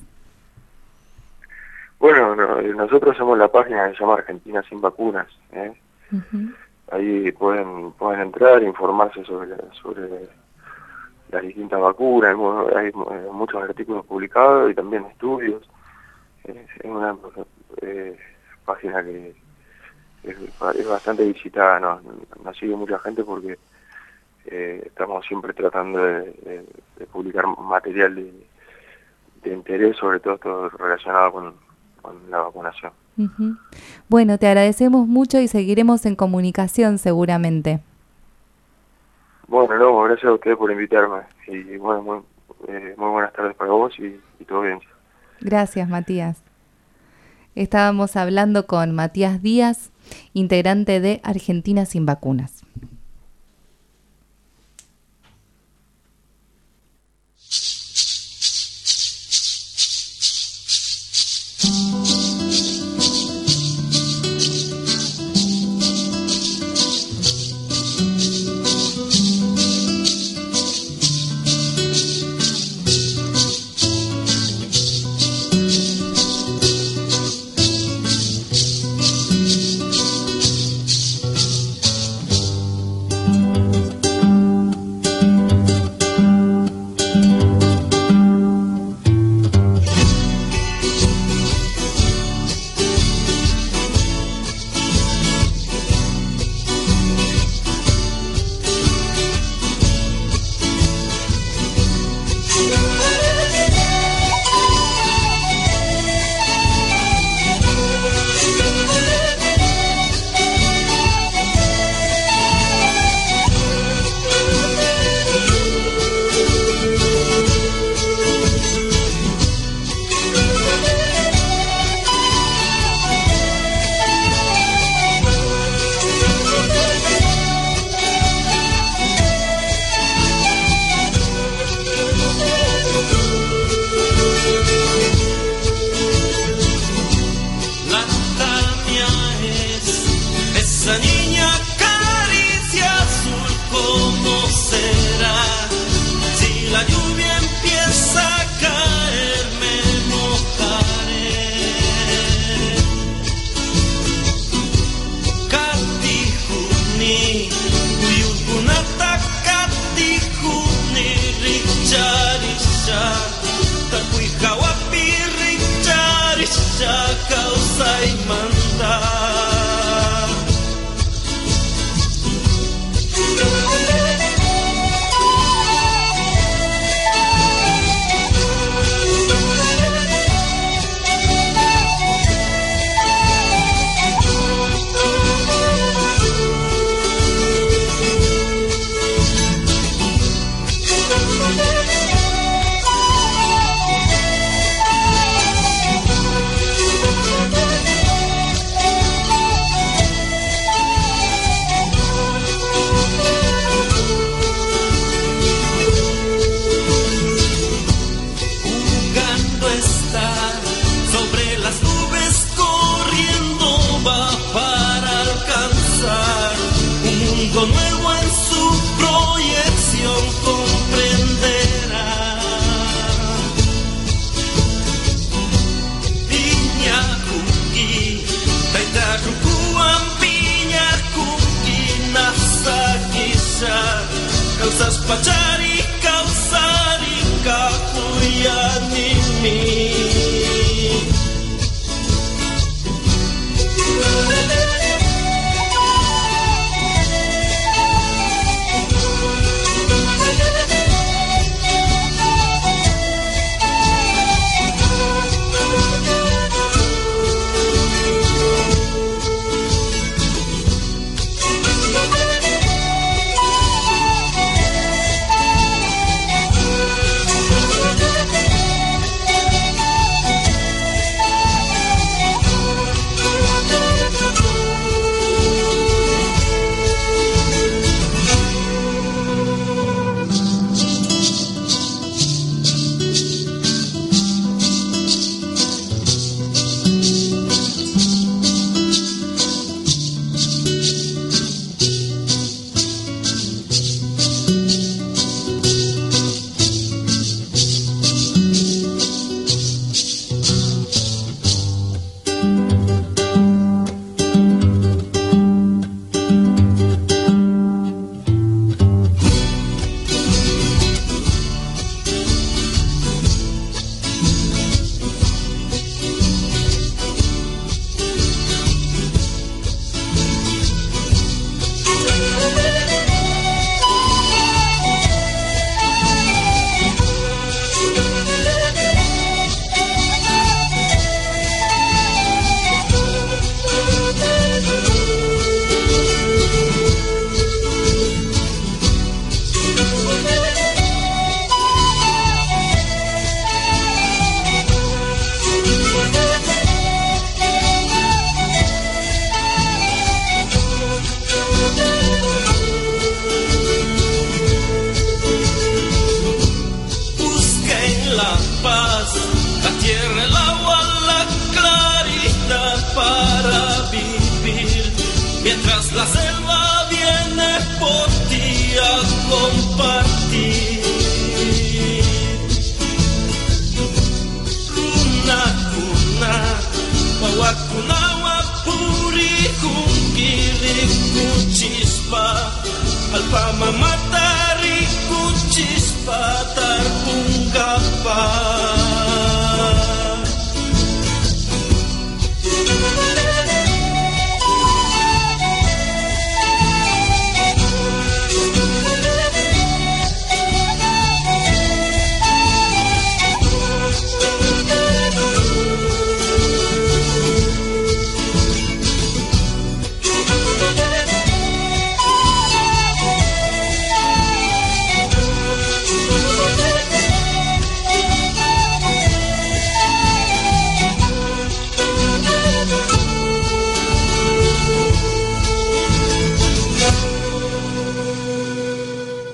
Speaker 10: Bueno, nosotros somos la página que se llama Argentina Sin Vacunas.
Speaker 2: Uh-huh.
Speaker 10: Ahí pueden entrar, informarse sobre las distintas vacunas. Hay muchos artículos publicados y también estudios. Es una página que es bastante visitada, nos sigue mucha gente porque estamos siempre tratando de publicar material de interés, sobre todo relacionado con la vacunación.
Speaker 2: Uh-huh. Bueno, te agradecemos mucho y seguiremos en comunicación seguramente.
Speaker 10: Bueno, no, gracias a ustedes por invitarme y bueno, muy buenas tardes para vos y tu audiencia.
Speaker 2: Gracias, Matías. Estábamos hablando con Matías Díaz, integrante de Argentina Sin Vacunas.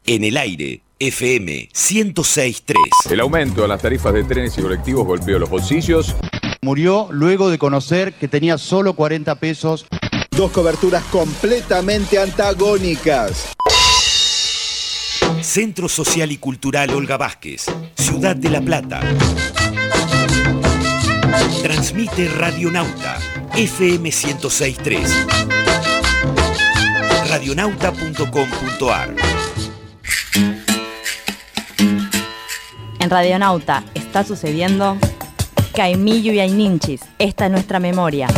Speaker 6: En el aire, FM 106.3.
Speaker 11: El aumento de las tarifas de trenes y colectivos golpeó los bolsillos.
Speaker 12: Murió luego de conocer que tenía solo 40 pesos.
Speaker 13: Dos coberturas completamente antagónicas.
Speaker 6: Centro Social y Cultural Olga Vázquez, Ciudad de La Plata. Transmite Radionauta, FM 106.3. Radionauta.com.ar.
Speaker 4: En Radionauta está sucediendo Caimillo y Ayninchis, esta es nuestra memoria.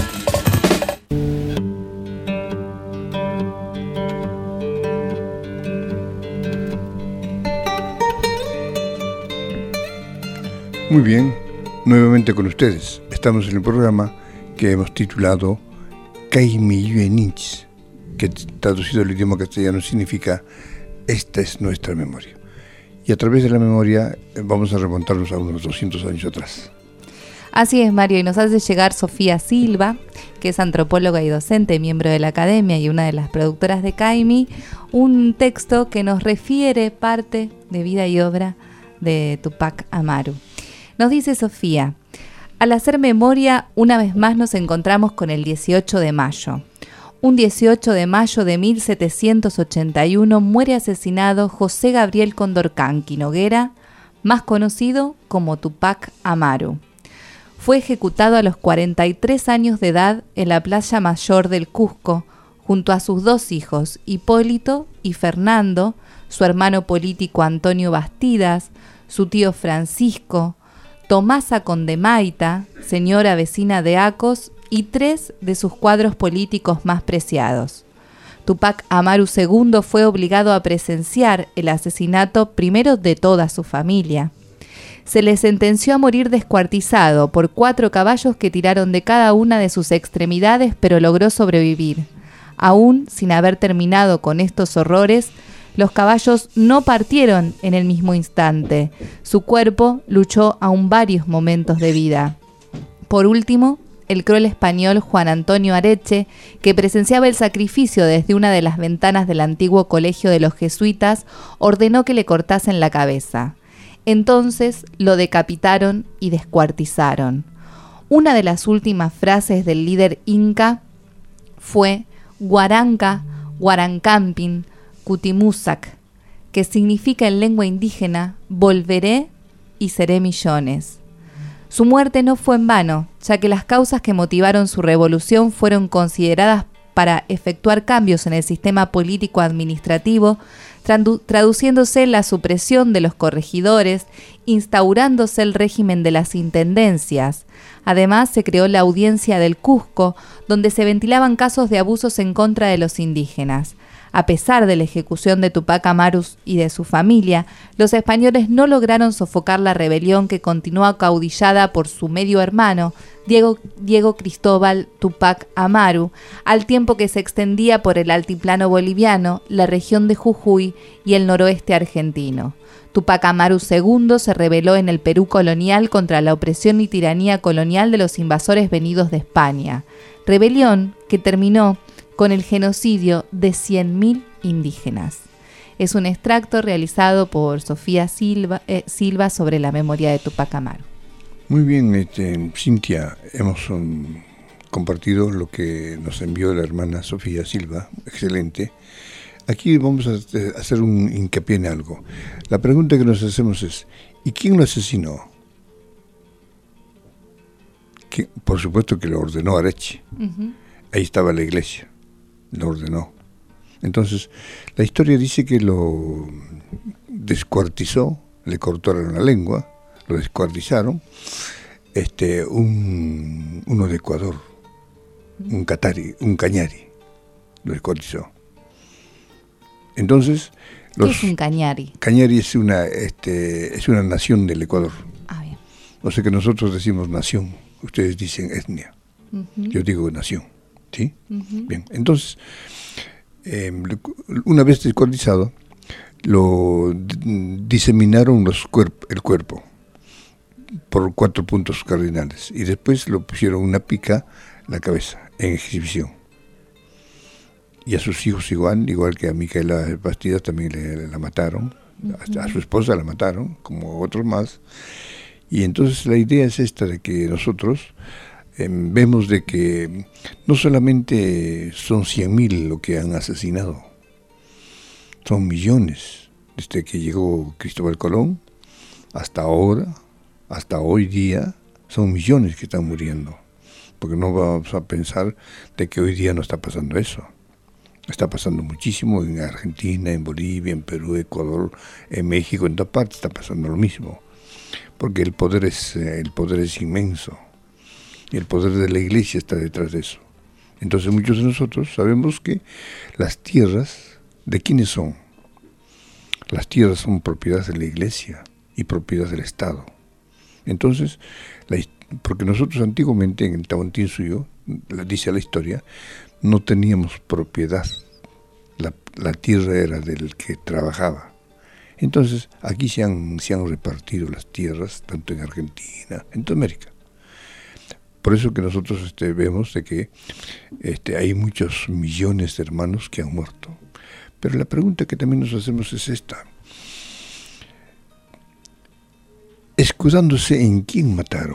Speaker 1: Muy bien, nuevamente con ustedes. Estamos en el programa que hemos titulado Caimillo y Ayninchis, que traducido al idioma castellano significa esta es nuestra memoria. Y a través de la memoria vamos a remontarnos a unos 200 años atrás.
Speaker 2: Así es, Mario, y nos hace llegar Sofía Silva, que es antropóloga y docente, miembro de la Academia y una de las productoras de Caimi, un texto que nos refiere parte de vida y obra de Tupac Amaru. Nos dice Sofía: al hacer memoria, una vez más nos encontramos con el 18 de mayo. Un 18 de mayo de 1781 muere asesinado José Gabriel Condorcanqui Noguera, más conocido como Tupac Amaru. Fue ejecutado a los 43 años de edad en la Playa Mayor del Cusco, junto a sus dos hijos, Hipólito y Fernando, su hermano político Antonio Bastidas, su tío Francisco, Tomasa Condemaita, señora vecina de Acos, y 3 de sus cuadros políticos más preciados. Tupac Amaru II fue obligado a presenciar el asesinato primero de toda su familia. Se le sentenció a morir descuartizado por 4 caballos que tiraron de cada una de sus extremidades, pero logró sobrevivir. Aún sin haber terminado con estos horrores, los caballos no partieron en el mismo instante. Su cuerpo luchó aún varios momentos de vida. Por último, el cruel español Juan Antonio Areche, que presenciaba el sacrificio desde una de las ventanas del antiguo colegio de los jesuitas, ordenó que le cortasen la cabeza. Entonces lo decapitaron y descuartizaron. Una de las últimas frases del líder inca fue Guaranca, Guarancampin, Cutimusac, que significa en lengua indígena volveré y seré millones. Su muerte no fue en vano, ya que las causas que motivaron su revolución fueron consideradas para efectuar cambios en el sistema político-administrativo, traduciéndose en la supresión de los corregidores, instaurándose el régimen de las intendencias. Además, se creó la Audiencia del Cusco, donde se ventilaban casos de abusos en contra de los indígenas. A pesar de la ejecución de Tupac Amaru y de su familia, los españoles no lograron sofocar la rebelión que continuó acaudillada por su medio hermano, Diego Cristóbal Tupac Amaru, al tiempo que se extendía por el altiplano boliviano, la región de Jujuy y el noroeste argentino. Tupac Amaru II se rebeló en el Perú colonial contra la opresión y tiranía colonial de los invasores venidos de España. Rebelión que terminó con el genocidio de 100.000 indígenas. Es un extracto realizado por Sofía Silva sobre la memoria de Tupac Amaru.
Speaker 1: Muy bien, Cintia, hemos compartido lo que nos envió la hermana Sofía Silva, excelente. Aquí vamos a hacer un hincapié en algo. La pregunta que nos hacemos es, ¿y quién lo asesinó? Por supuesto que lo ordenó Areche. Uh-huh. Ahí estaba la iglesia. Lo ordenó. Entonces, la historia dice que lo descuartizó, le cortaron la lengua, lo descuartizaron, uno de Ecuador, un cañari, lo descuartizó. Entonces,
Speaker 2: ¿qué es un cañari?
Speaker 1: Cañari es una nación del Ecuador.
Speaker 2: Ah, bien.
Speaker 1: O sea que nosotros decimos nación, ustedes dicen etnia. Uh-huh. Yo digo nación. ¿Sí? Uh-huh. Bien, entonces, una vez descuartizado, lo diseminaron el cuerpo por 4 puntos cardinales y después lo pusieron una pica en la cabeza, en exhibición. Y a sus hijos igual que a Micaela Bastidas también la mataron, a su esposa la mataron, como otros más. Y entonces la idea es esta, de que nosotros vemos de que no solamente son 100.000 lo que han asesinado, son millones. Desde que llegó Cristóbal Colón hasta ahora, hasta hoy día, son millones que están muriendo. Porque no vamos a pensar de que hoy día no está pasando eso. Está pasando muchísimo en Argentina, en Bolivia, en Perú, Ecuador, en México, en todas partes está pasando lo mismo. Porque el poder es inmenso. Y el poder de la iglesia está detrás de eso. Entonces muchos de nosotros sabemos que las tierras, ¿de quiénes son? Las tierras son propiedad de la iglesia y propiedad del Estado. Entonces, porque nosotros antiguamente en el Tahuantinsuyo, dice la historia, no teníamos propiedad. La tierra era del que trabajaba. Entonces, aquí se han repartido las tierras, tanto en Argentina, en toda América. Por eso que nosotros vemos de que hay muchos millones de hermanos que han muerto. Pero la pregunta que también nos hacemos es esta. Escudándose en quién mataron.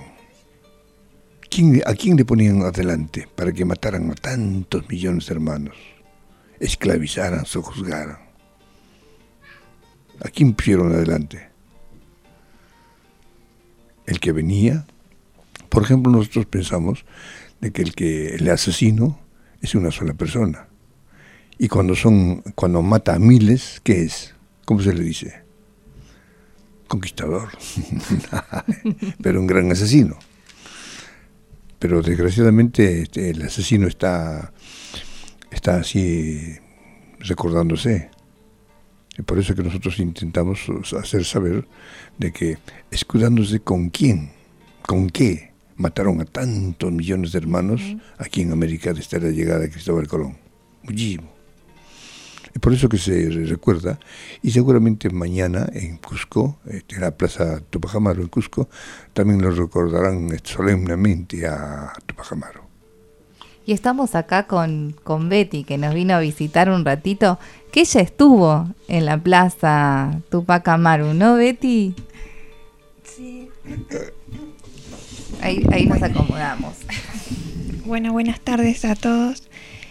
Speaker 1: ¿A quién le ponían adelante para que mataran a tantos millones de hermanos? Esclavizaran, sojuzgaran. ¿A quién pusieron adelante? El que venía. Por ejemplo, nosotros pensamos de que el asesino es una sola persona. Y cuando mata a miles, ¿qué es? ¿Cómo se le dice? Conquistador. Pero un gran asesino. Pero desgraciadamente el asesino está así recordándose. Y por eso que nosotros intentamos hacer saber de que escudándose con quién, con qué mataron a tantos millones de hermanos aquí en América desde la llegada de Cristóbal Colón. Muchísimo. Y por eso que se recuerda, y seguramente mañana en Cusco, en la Plaza Tupac Amaru en Cusco, también lo recordarán solemnemente a Tupac Amaru.
Speaker 2: Y estamos acá con Betty, que nos vino a visitar un ratito, que ella estuvo en la Plaza Tupac Amaru, ¿no, Betty?
Speaker 14: Sí.
Speaker 2: Ahí nos acomodamos.
Speaker 14: Bueno, buenas tardes a todos.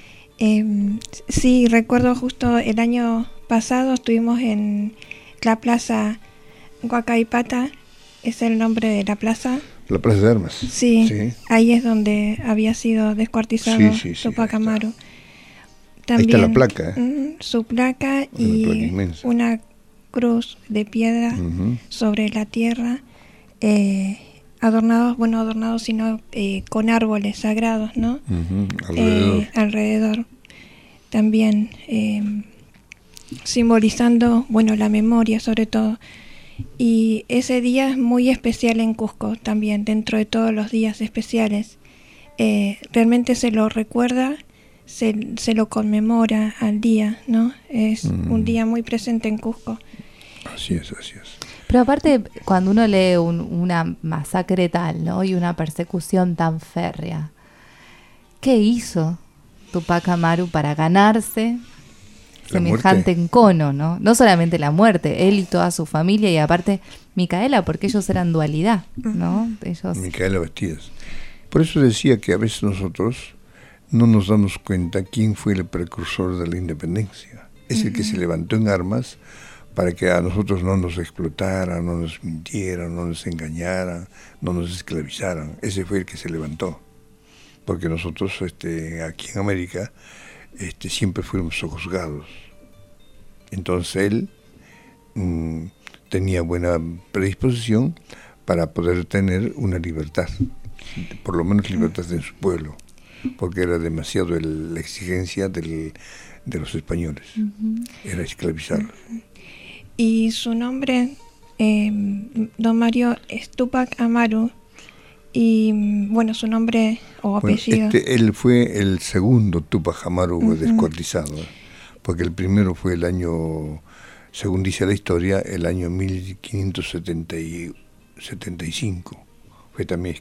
Speaker 14: Sí, recuerdo justo el año pasado estuvimos en la Plaza Huacaipata, es el nombre de la plaza.
Speaker 1: La Plaza de Armas.
Speaker 14: Sí, ahí es donde había sido descuartizado Tupac Amaru. También,
Speaker 1: ahí está la placa.
Speaker 14: Su placa y una cruz de piedra sobre la tierra, adornados sino con árboles sagrados, ¿no? Alrededor. También simbolizando, la memoria sobre todo. Y ese día es muy especial en Cusco también, dentro de todos los días especiales. Realmente se lo recuerda, se lo conmemora al día, ¿no? Es un día muy presente en Cusco.
Speaker 1: Así es.
Speaker 2: Pero aparte, cuando uno lee una masacre tal, ¿no? Y una persecución tan férrea, ¿qué hizo Tupac Amaru para ganarse semejante encono, ¿no? No solamente la muerte, él y toda su familia, y aparte Micaela, porque ellos eran dualidad, ¿no?
Speaker 1: Micaela Bastidas. Por eso decía que a veces nosotros no nos damos cuenta quién fue el precursor de la independencia. Es el que se levantó en armas para que a nosotros no nos explotaran, no nos mintieran, no nos engañaran, no nos esclavizaran. Ese fue el que se levantó. Porque nosotros aquí en América siempre fuimos sojuzgados. Entonces él tenía buena predisposición para poder tener una libertad, por lo menos libertad en su pueblo, porque era demasiado la exigencia de los españoles, era esclavizarlos.
Speaker 14: Y su nombre, don Mario, es Tupac Amaru. Y su nombre o apellido.
Speaker 1: Él fue el segundo Tupac Amaru descuartizado, porque el primero fue el año, según dice la historia, el año 1575. Fue también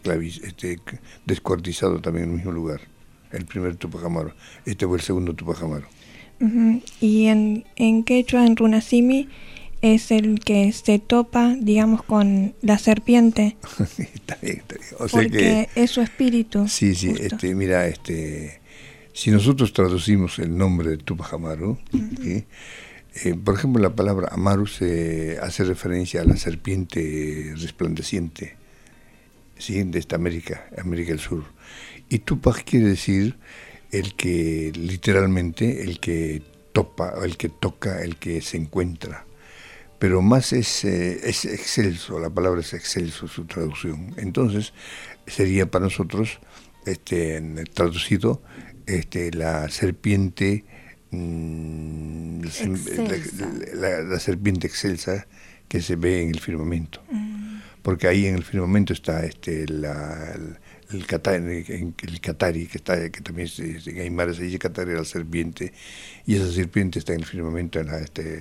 Speaker 1: descuartizado también en el mismo lugar. El primer Tupac Amaru. Este fue el segundo Tupac Amaru.
Speaker 14: Y en quechua, en runasimi, es el que se topa, digamos, con la serpiente.
Speaker 1: Está bien. O sea
Speaker 14: porque es su espíritu.
Speaker 1: Sí, mira, si nosotros traducimos el nombre de Tupac Amaru, ¿sí? Por ejemplo, la palabra Amaru se hace referencia a la serpiente resplandeciente, ¿sí? De esta América del Sur. Y Tupac quiere decir el que, literalmente, el que topa, el que toca, el que se encuentra. Pero más es excelso, la palabra es excelso, su traducción. Entonces, sería para nosotros, traducido, la serpiente, la serpiente excelsa que se ve en el firmamento. Porque ahí en el firmamento está el Catari, que también en Aymara se dice Catari, la serpiente, y esa serpiente está en el firmamento en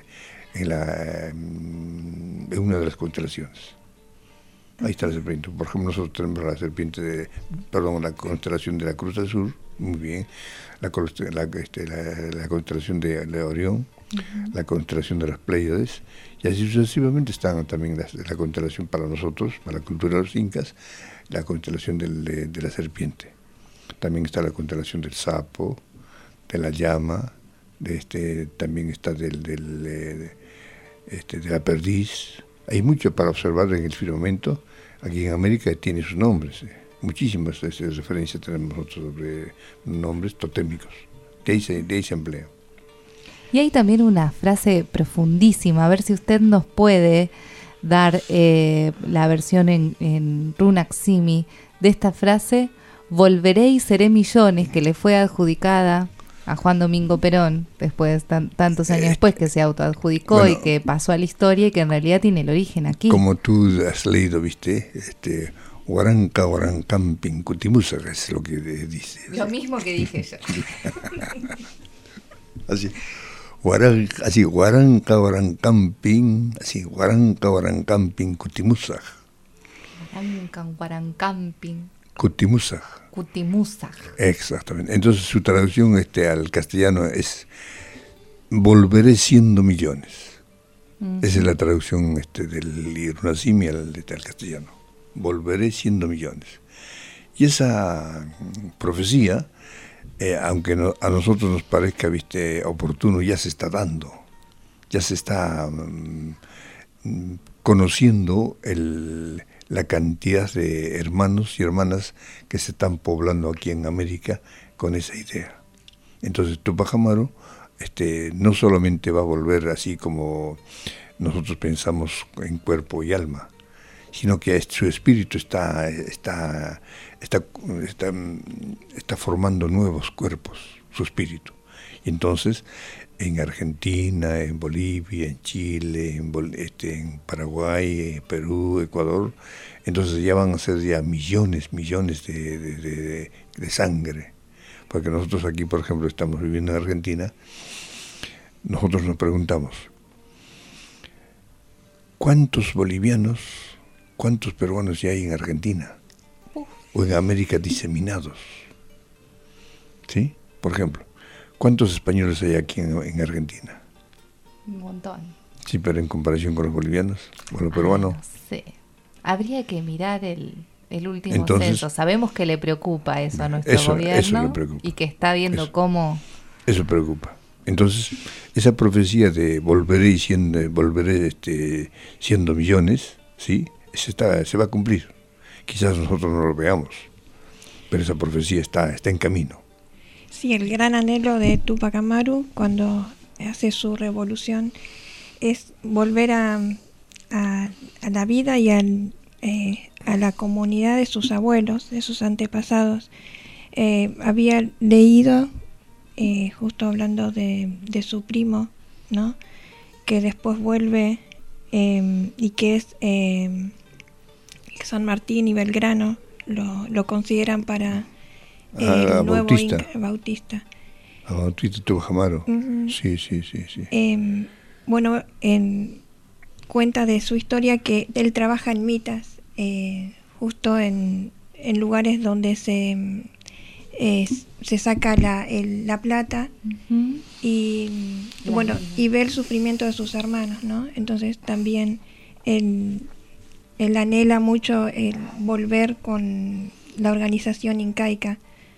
Speaker 1: una de las constelaciones. Ahí está la serpiente. Por ejemplo, nosotros tenemos la la constelación de la Cruz del Sur, muy bien, la constelación de Orión, la constelación de las Pléyades, y así sucesivamente están también la constelación para nosotros, para la cultura de los incas, la constelación de la serpiente. También está la constelación del sapo, de la llama, también está de la perdiz. Hay mucho para observar en el firmamento. Aquí en América tiene sus nombres. Muchísimas referencias tenemos nosotros sobre nombres totémicos. De ahí se emplea.
Speaker 2: Y hay también una frase profundísima, a ver si usted nos puede dar la versión en runaksimi de esta frase: volveré y seré millones, que le fue adjudicada a Juan Domingo Perón, después tantos años después, que se autoadjudicó y que pasó a la historia, y que en realidad tiene el origen aquí.
Speaker 1: Como tú has leído, ¿viste? Huaranca, Huarancamping, Cutimusa, es lo que dice.
Speaker 2: Lo mismo que dije yo.
Speaker 1: Así, Huaranca, Huarancamping, Huarancamping, Cutimusa.
Speaker 2: Huarancamping.
Speaker 1: Cutimusa. Exactamente. Entonces su traducción al castellano es volveré siendo millones. Esa es la traducción del runasimi al castellano. Volveré siendo millones. Y esa profecía, aunque a nosotros nos parezca oportuno, ya se está dando. Ya se está conociendo la cantidad de hermanos y hermanas que se están poblando aquí en América con esa idea. Entonces Tupac Amaru no solamente va a volver así como nosotros pensamos en cuerpo y alma, sino que su espíritu está formando nuevos cuerpos, su espíritu. Y entonces en Argentina, en Bolivia, en Chile, en Paraguay, Perú, Ecuador, entonces ya van a ser ya millones de sangre. Porque nosotros aquí, por ejemplo, estamos viviendo en Argentina, nosotros nos preguntamos, ¿cuántos bolivianos, cuántos peruanos ya hay en Argentina? O en América diseminados. ¿Sí? Por ejemplo, ¿cuántos españoles hay aquí en Argentina?
Speaker 2: Un montón.
Speaker 1: Sí, pero en comparación con los bolivianos, con los peruanos.
Speaker 2: No sé. Habría que mirar el último censo. Sabemos que le preocupa eso a nuestro gobierno, eso le preocupa. Y que está viendo cómo...
Speaker 1: Eso preocupa. Entonces, esa profecía de volveré siendo millones, ¿sí? Se va a cumplir. Quizás nosotros no lo veamos, pero esa profecía está en camino.
Speaker 14: Sí, el gran anhelo de Tupac Amaru cuando hace su revolución es volver a la vida y a la comunidad de sus abuelos, de sus antepasados. Había leído, justo hablando de su primo, ¿no?, que después vuelve y que es San Martín y Belgrano lo consideran para el nuevo Bautista.
Speaker 1: A Bautista Tupac Amaru. Sí.
Speaker 14: Bueno, cuenta de su historia que él trabaja en mitas, justo en lugares donde se saca la plata y bueno, y ve el sufrimiento de sus hermanos, ¿no? Entonces también él anhela mucho el volver con la organización incaica.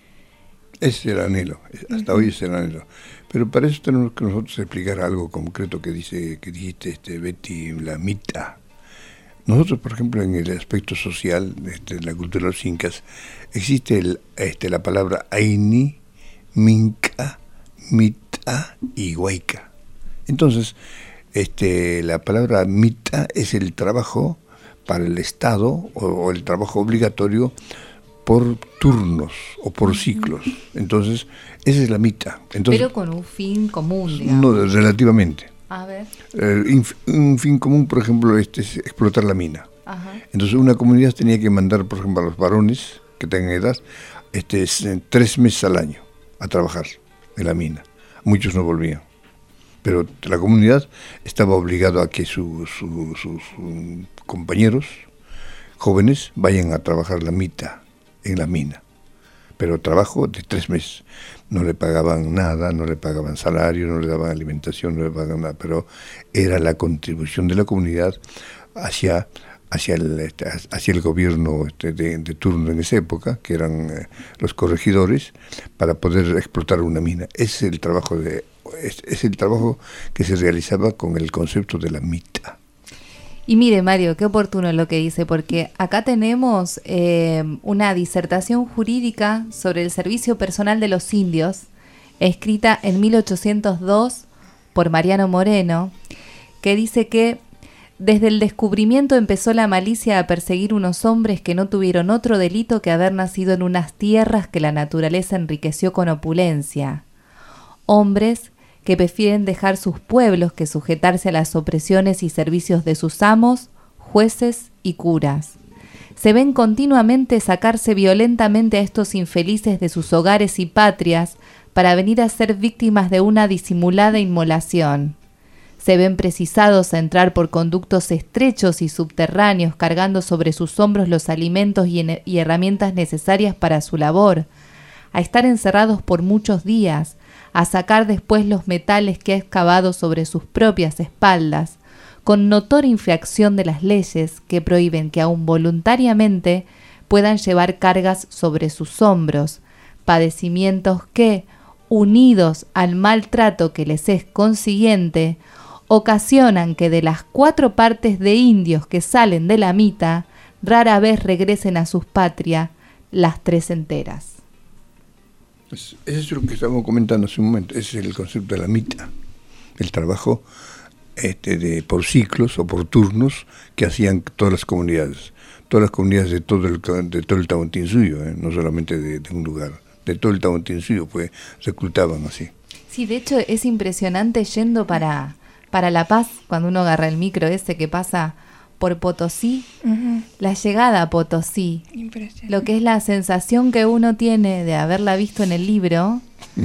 Speaker 1: Es el anhelo, hasta hoy es el anhelo. Pero para eso tenemos que nosotros explicar algo concreto que dijiste, Betty, la mita. Nosotros, por ejemplo, en el aspecto social de la cultura de los incas, existe la palabra aini, minca, mita y huayca. Entonces, la palabra mita es el trabajo para el Estado o el trabajo obligatorio por turnos o por ciclos. Entonces, esa es la mita. Entonces,
Speaker 2: pero con un fin común, digamos.
Speaker 1: No, relativamente.
Speaker 2: A ver.
Speaker 1: Un fin común, por ejemplo, es explotar la mina.
Speaker 2: Ajá.
Speaker 1: Entonces, una comunidad tenía que mandar, por ejemplo, a los varones que tengan edad, 3 meses al año a trabajar en la mina. Muchos no volvían. Pero la comunidad estaba obligada a que sus compañeros jóvenes vayan a trabajar la mita en la mina. Pero trabajo de 3 meses. No le pagaban nada, no le pagaban salario, no le daban alimentación, no le pagaban nada, pero era la contribución de la comunidad hacia el gobierno de turno en esa época, que eran los corregidores, para poder explotar una mina. Es el trabajo que se realizaba con el concepto de la mita.
Speaker 2: Y mire, Mario, qué oportuno lo que dice, porque acá tenemos una disertación jurídica sobre el servicio personal de los indios, escrita en 1802 por Mariano Moreno, que dice que desde el descubrimiento empezó la malicia a perseguir unos hombres que no tuvieron otro delito que haber nacido en unas tierras que la naturaleza enriqueció con opulencia. Hombres que prefieren dejar sus pueblos que sujetarse a las opresiones y servicios de sus amos, jueces y curas. Se ven continuamente sacarse violentamente a estos infelices de sus hogares y patrias para venir a ser víctimas de una disimulada inmolación. Se ven precisados a entrar por conductos estrechos y subterráneos cargando sobre sus hombros los alimentos y herramientas necesarias para su labor, a estar encerrados por muchos días, a sacar después los metales que ha excavado sobre sus propias espaldas, con notoria infracción de las leyes que prohíben que aun voluntariamente puedan llevar cargas sobre sus hombros, padecimientos que, unidos al maltrato que les es consiguiente, ocasionan que de las 4 partes de indios que salen de la mita, rara vez regresen a sus patrias las 3 enteras.
Speaker 1: Eso es lo que estábamos comentando hace un momento. Ese es el concepto de la mita, el trabajo por ciclos o por turnos que hacían todas las comunidades de todo el Tahuantinsuyo, no solamente de un lugar, de todo el Tahuantinsuyo, pues reclutaban así.
Speaker 2: Sí, de hecho es impresionante yendo para La Paz, cuando uno agarra el micro ese que pasa por Potosí, la llegada a Potosí, lo que es la sensación que uno tiene de haberla visto en el libro,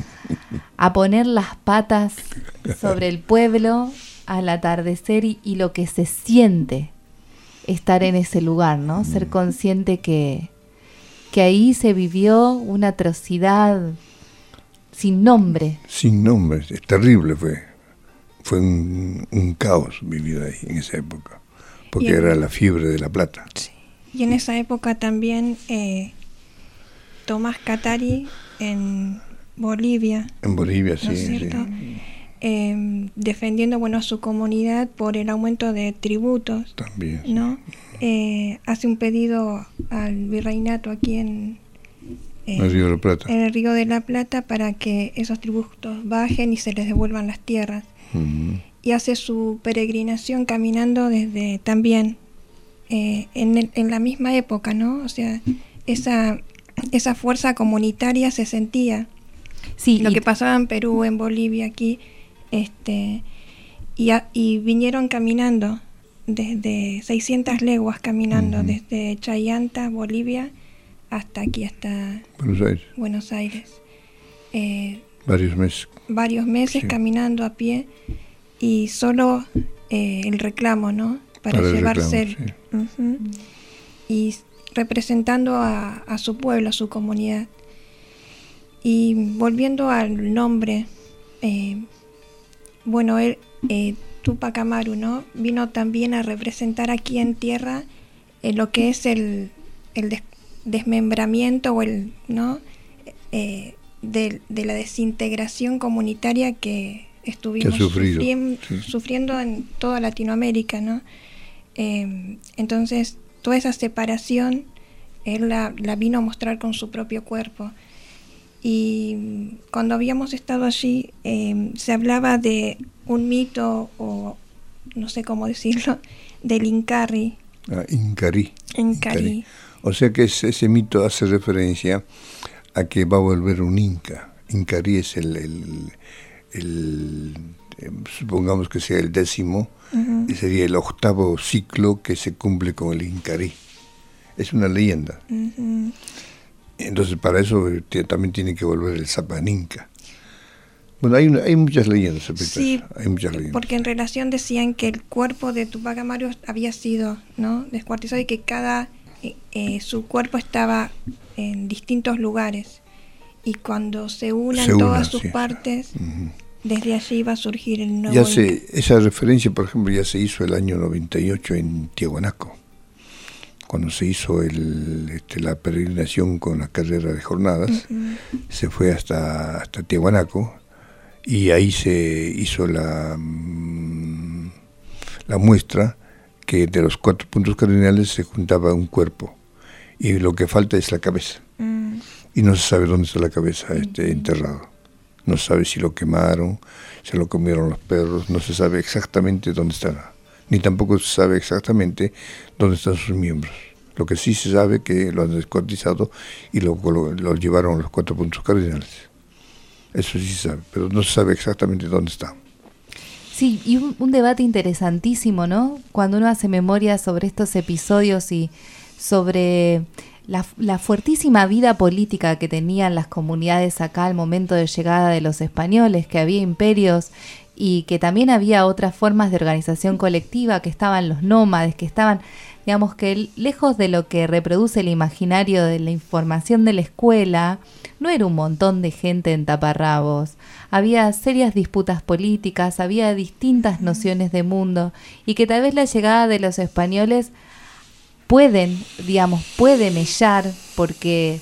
Speaker 2: a poner las patas sobre el pueblo al atardecer y lo que se siente estar en ese lugar, ¿no? Ser consciente que ahí se vivió una atrocidad sin nombre.
Speaker 1: Sin nombre, es terrible fue un caos vivido ahí en esa época. Porque era la fiebre de la plata.
Speaker 14: Sí. Y en esa época también Tomás Catari en Bolivia.
Speaker 1: En Bolivia,
Speaker 14: ¿no es cierto? Sí. Defendiendo a su comunidad por el aumento de tributos.
Speaker 1: También.
Speaker 14: ¿No? Hace un pedido al virreinato aquí en
Speaker 1: el Río de la Plata.
Speaker 14: En el Río de la Plata para que esos tributos bajen y se les devuelvan las tierras. Y hace su peregrinación caminando desde también en la misma época, ¿no? O sea, esa fuerza comunitaria se sentía.
Speaker 2: Sí,
Speaker 14: lo que pasaba en Perú, en Bolivia, aquí, y vinieron caminando desde 600 leguas caminando, desde Chayanta, Bolivia, hasta aquí, hasta Buenos Aires. Varios meses sí. Caminando a pie y solo el reclamo, ¿no? Para llevarse y representando a su pueblo, a su comunidad. Y volviendo al nombre, bueno, él, Tupac Amaru, ¿no? Vino también a representar aquí en tierra lo que es el desmembramiento o el, ¿no? De la desintegración comunitaria que estuvimos sufriendo en toda Latinoamérica, ¿no? Entonces, toda esa separación, él la vino a mostrar con su propio cuerpo. Y cuando habíamos estado allí, se hablaba de un mito, o no sé cómo decirlo, del Incarri.
Speaker 1: Incarri. O sea que ese mito hace referencia a que va a volver un Inca. Incarri es el supongamos que sea el 10º, y sería el 8º ciclo que se cumple con el Incarri. Es una leyenda. Entonces para eso también tiene que volver el Zapaninca. Bueno, hay muchas leyendas.
Speaker 14: Sí, hay muchas leyendas. Porque en relación decían que el cuerpo de Tupac Amaru había sido, ¿no?, descuartizado, y que su cuerpo estaba en distintos lugares. Y cuando se unan todas sus partes, desde allí iba a surgir el nuevo.
Speaker 1: Esa referencia, por ejemplo, ya se hizo el año 98 en Tiahuanaco, cuando se hizo la peregrinación con la carrera de jornadas. Se fue hasta Tiahuanaco, y ahí se hizo la muestra que de los 4 puntos cardinales se juntaba un cuerpo, y lo que falta es la cabeza. Y no se sabe dónde está la cabeza enterrado. No se sabe si lo quemaron, se lo comieron los perros, no se sabe exactamente dónde está, ni tampoco se sabe exactamente dónde están sus miembros. Lo que sí se sabe que lo han descuartizado y lo llevaron a los 4 puntos cardinales. Eso sí se sabe, pero no se sabe exactamente dónde está.
Speaker 2: Sí, y un debate interesantísimo, ¿no? Cuando uno hace memoria sobre estos episodios y sobre la fuertísima vida política que tenían las comunidades acá al momento de llegada de los españoles, que había imperios y que también había otras formas de organización colectiva, que estaban los nómades, que estaban, digamos, que lejos de lo que reproduce el imaginario de la información de la escuela, no era un montón de gente en taparrabos. Había serias disputas políticas, había distintas nociones de mundo, y que tal vez la llegada de los españoles puede mellar porque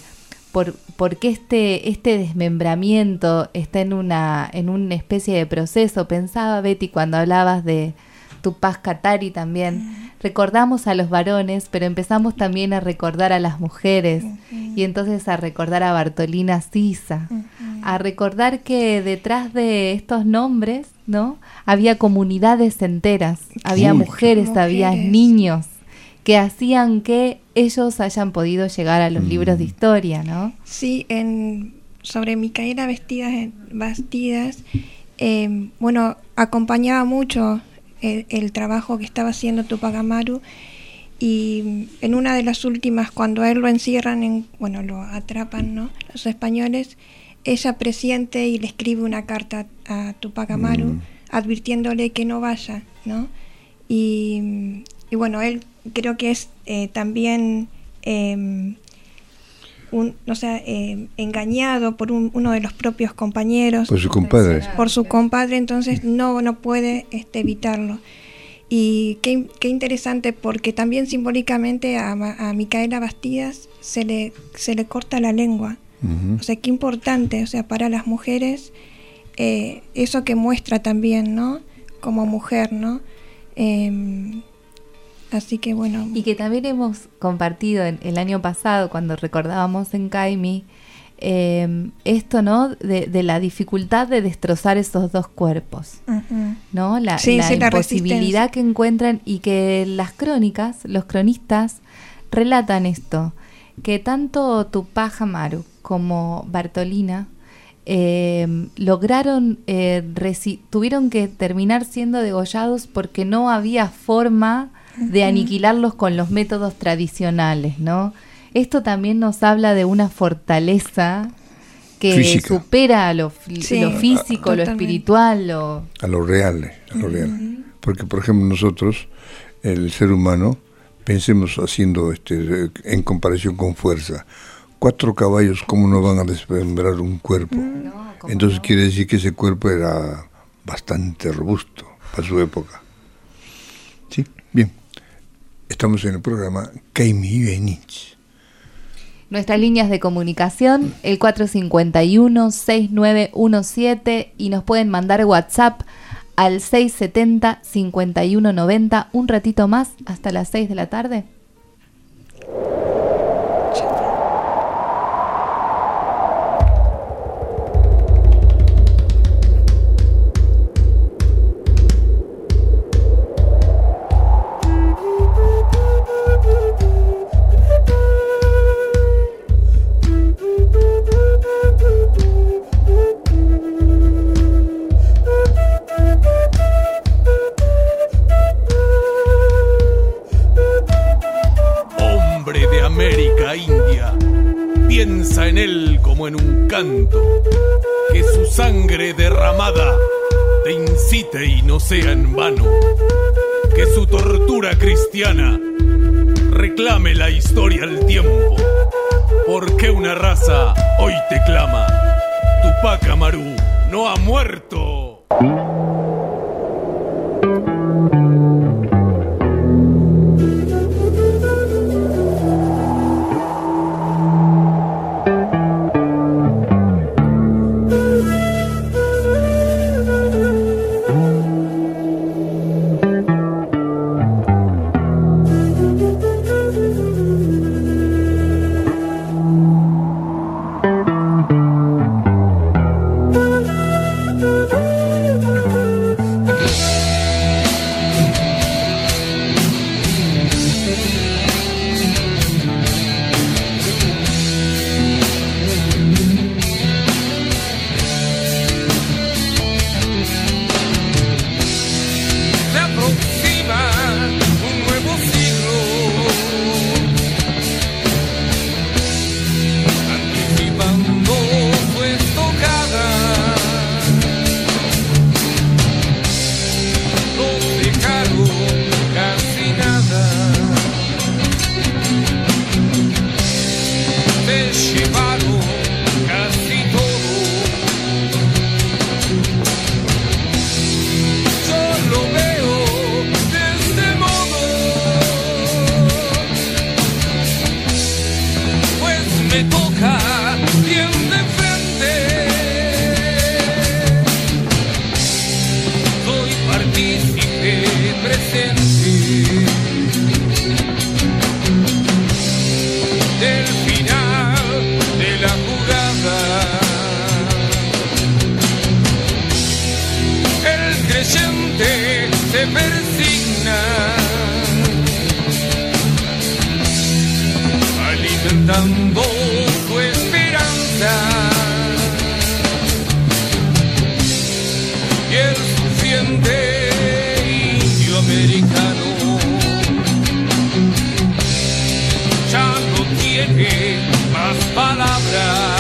Speaker 2: este desmembramiento está en una especie de proceso. Pensaba, Betty, cuando hablabas de Tupac Katari también, recordamos a los varones, pero empezamos también a recordar a las mujeres, y entonces a recordar a Bartolina Sisa, a recordar que detrás de estos nombres, ¿no?, había comunidades enteras, había mujeres, había niños, que hacían que ellos hayan podido llegar a los libros de historia, ¿no?
Speaker 14: Sí, sobre Micaela Bastidas, bueno, acompañaba mucho el trabajo que estaba haciendo Tupac Amaru, y en una de las últimas, cuando a él lo encierran, lo atrapan, ¿no?, los españoles, ella presiente y le escribe una carta a Tupac Amaru advirtiéndole que no vaya, ¿no? Y bueno, él creo que es también engañado por uno de los propios compañeros,
Speaker 1: por su compadre,
Speaker 14: entonces no puede evitarlo. Y qué interesante, porque también simbólicamente a Micaela Bastidas se le corta la lengua. O sea, qué importante, o sea, para las mujeres, eso que muestra también, ¿no?, como mujer, ¿no? Así que bueno.
Speaker 2: Y que también hemos compartido el año pasado, cuando recordábamos en Caimi, esto, ¿no?, de la dificultad de destrozar esos dos cuerpos, ¿no? La imposibilidad que encuentran, y que las crónicas, los cronistas relatan esto, que tanto Tupac Amaru como Bartolina tuvieron que terminar siendo degollados porque no había forma de aniquilarlos con los métodos tradicionales, ¿no? Esto también nos habla de una fortaleza que física supera a lo físico, totalmente, lo espiritual,
Speaker 1: a lo real. Porque, por ejemplo, nosotros, el ser humano, pensemos haciendo en comparación con fuerza, 4 caballos, ¿cómo no van a desmembrar un cuerpo?
Speaker 2: No,
Speaker 1: Entonces
Speaker 2: no.
Speaker 1: quiere decir que ese cuerpo era bastante robusto para su época. Sí, bien. Estamos en el programa Caimillo y Aininchis.
Speaker 2: Nuestras líneas de comunicación, el 451-6917, y nos pueden mandar WhatsApp al 670-5190, un ratito más, hasta las 6 de la tarde.
Speaker 15: Piensa en él como en un canto, que su sangre derramada te incite y no sea en vano, que su tortura cristiana reclame la historia al tiempo, porque una raza hoy te clama, Tupac Amaru no ha muerto.
Speaker 16: alimentando su esperanza, y el sufriente indio americano ya no tiene más palabras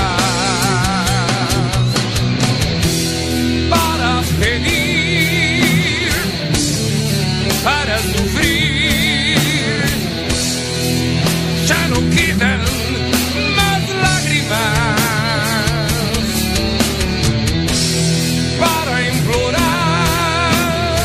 Speaker 16: para pedir, para sufrir. Ya no quedan más lágrimas para implorar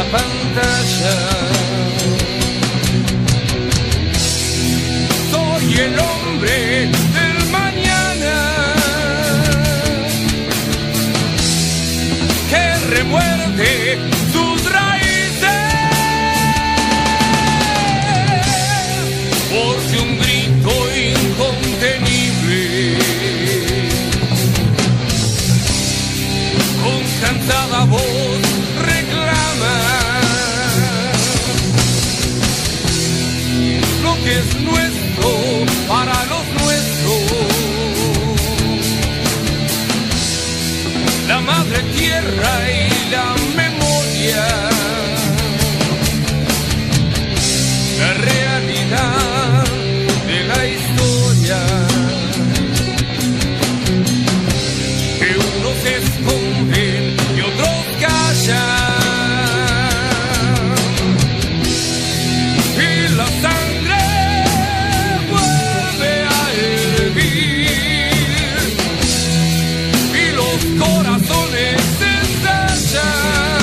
Speaker 16: pantalla. Soy el hombre del mañana que remuerde sus raíces, porque un grito incontenible con cansada voz reclama lo que es nuestro para los nuestros. La madre tierra y la memoria, la realidad de la historia, que unos se esconden y otros callan, y la sangre vuelve a hervir y los corazones se estallan,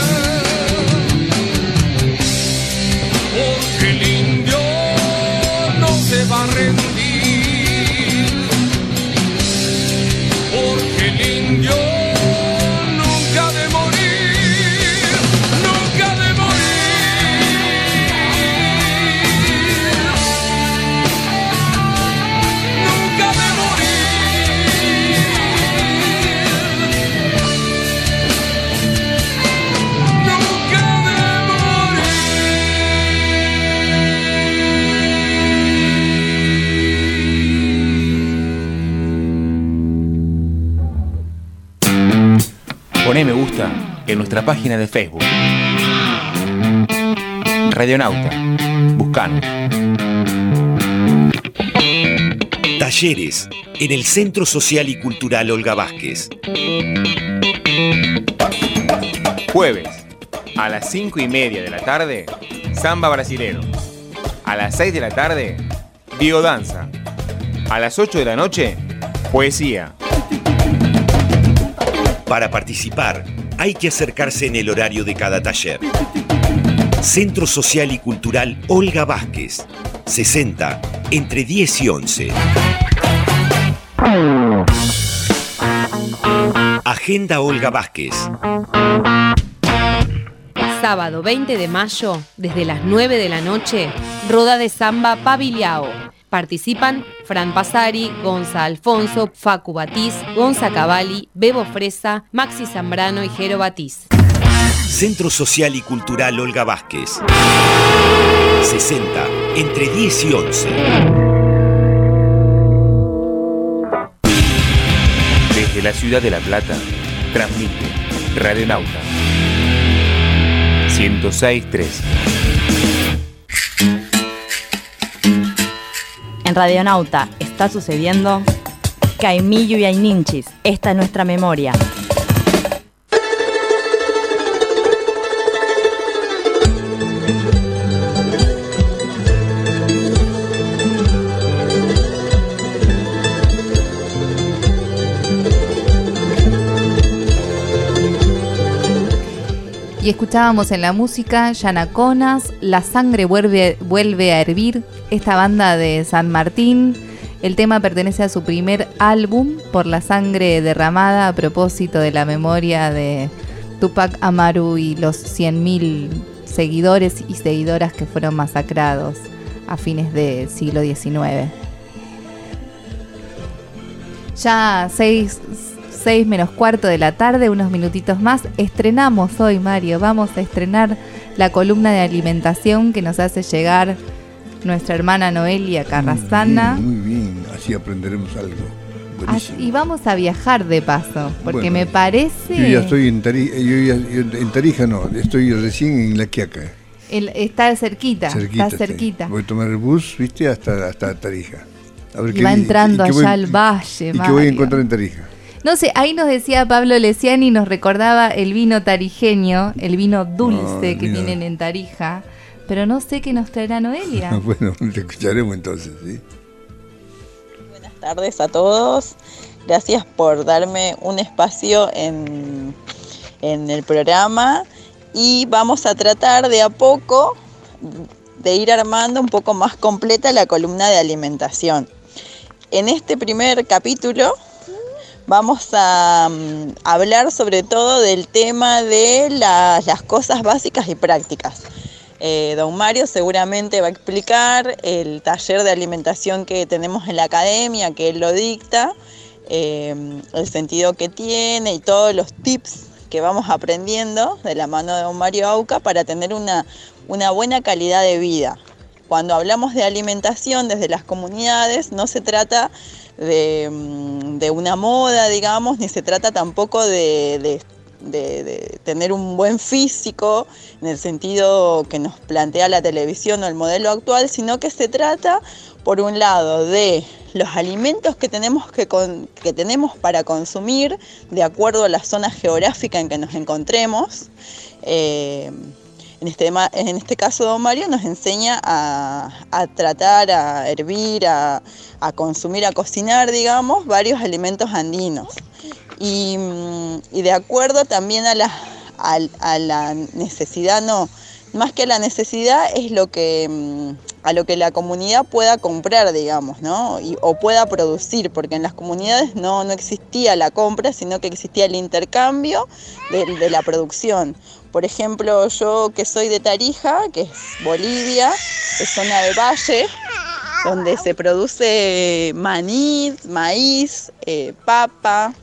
Speaker 16: porque el indio no se va a rendir, porque el indio nunca de morir, nunca de morir, nunca de morir, nunca de morir.
Speaker 7: Poné me gusta en nuestra página de Facebook. Radionauta. Buscanos.
Speaker 6: Talleres en el Centro Social y Cultural Olga Vázquez.
Speaker 7: Jueves, a las 5:30 de la tarde, samba brasilero. A las 6 de la tarde, biodanza. A las 8 de la noche, poesía.
Speaker 6: Para participar, hay que acercarse en el horario de cada taller. Centro Social y Cultural Olga Vázquez, 60, entre 10 y 11. Agenda Olga Vázquez.
Speaker 9: Sábado 20 de mayo, desde las 9 de la noche, Roda de Samba Pabiliao. Participan Fran Pasari, Gonza Alfonso, Facu Batiz, Gonza Cavalli, Bebo Fresa, Maxi Zambrano y Jero Batiz.
Speaker 6: Centro Social y Cultural Olga Vázquez, 60, entre 10 y 11.
Speaker 7: Desde la ciudad de La Plata, transmite Radionauta 106.3.
Speaker 4: En Radionauta está sucediendo Caimillo y Ayninchis. Esta es nuestra memoria.
Speaker 2: Y escuchábamos en la música Yanaconas, La sangre vuelve a hervir, esta banda de San Martín. El tema pertenece a su primer álbum, Por la sangre derramada, a propósito de la memoria de Tupac Amaru y los 100.000 seguidores y seguidoras que fueron masacrados a fines del siglo XIX. Ya 6 menos cuarto de la tarde, unos minutitos más. Estrenamos hoy, Mario, vamos a estrenar la columna de alimentación que nos hace llegar nuestra hermana Noelia Carrasana.
Speaker 1: Muy bien, así aprenderemos algo. Buenísimo.
Speaker 2: Y vamos a viajar de paso, porque
Speaker 1: Bueno,
Speaker 2: me parece...
Speaker 1: Yo ya estoy en Tarija, en Tarija no, estoy recién en La Quiaca.
Speaker 2: Está cerquita, está
Speaker 1: sí.
Speaker 2: cerquita.
Speaker 1: Voy a tomar el bus, viste, hasta Tarija. A ver
Speaker 2: Y va entrando allá al valle,
Speaker 1: ¿Y qué
Speaker 2: Mario.
Speaker 1: voy a encontrar en Tarija?
Speaker 2: No sé, ahí nos decía Pablo Lesiani, nos recordaba el vino tarijeño, el vino dulce que tienen en Tarija, pero no sé qué nos traerá Noelia.
Speaker 1: Bueno, te escucharemos entonces, ¿sí?
Speaker 17: Buenas tardes a todos. Gracias por darme un espacio en el programa y vamos a tratar de a poco de ir armando un poco más completa la columna de alimentación. En este primer capítulo vamos a hablar sobre todo del tema de las cosas básicas y prácticas. Don Mario seguramente va a explicar el taller de alimentación que tenemos en la academia, que él lo dicta, el sentido que tiene y todos los tips que vamos aprendiendo de la mano de don Mario Auca para tener una buena calidad de vida. Cuando hablamos de alimentación desde las comunidades, no se trata de una moda, digamos, ni se trata tampoco de tener un buen físico en el sentido que nos plantea la televisión o el modelo actual, sino que se trata, por un lado, de los alimentos que tenemos para consumir de acuerdo a la zona geográfica en que nos encontremos. En este caso, don Mario nos enseña a tratar, a hervir, a consumir, a cocinar, digamos, varios alimentos andinos. Y de acuerdo también a la necesidad, no, más que a la necesidad es a lo que la comunidad pueda comprar, digamos, ¿no? O pueda producir, porque en las comunidades no existía la compra, sino que existía el intercambio de la producción. Por ejemplo, yo que soy de Tarija, que es Bolivia, es zona de valle, donde se produce maní, maíz, papa.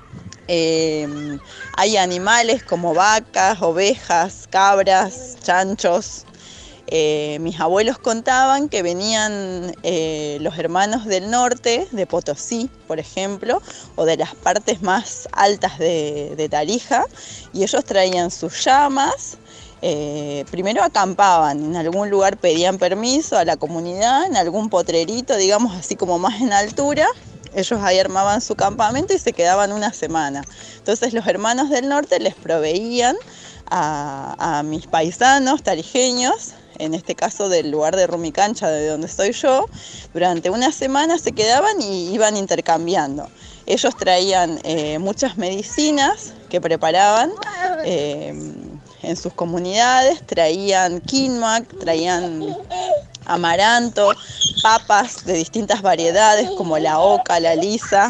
Speaker 17: Hay animales como vacas, ovejas, cabras, chanchos. Mis abuelos contaban que venían los hermanos del norte, de Potosí, por ejemplo, o de las partes más altas de Tarija, y ellos traían sus llamas. Primero acampaban, en algún lugar pedían permiso a la comunidad, en algún potrerito, digamos, así como más en altura. Ellos ahí armaban su campamento y se quedaban una semana. Entonces los hermanos del norte les proveían a mis paisanos tarijeños, en este caso del lugar de Rumicancha, de donde estoy yo. Durante una semana se quedaban y iban intercambiando. Ellos traían muchas medicinas que preparaban en sus comunidades, traían quinoa, traían amaranto, papas de distintas variedades como la oca, la lisa,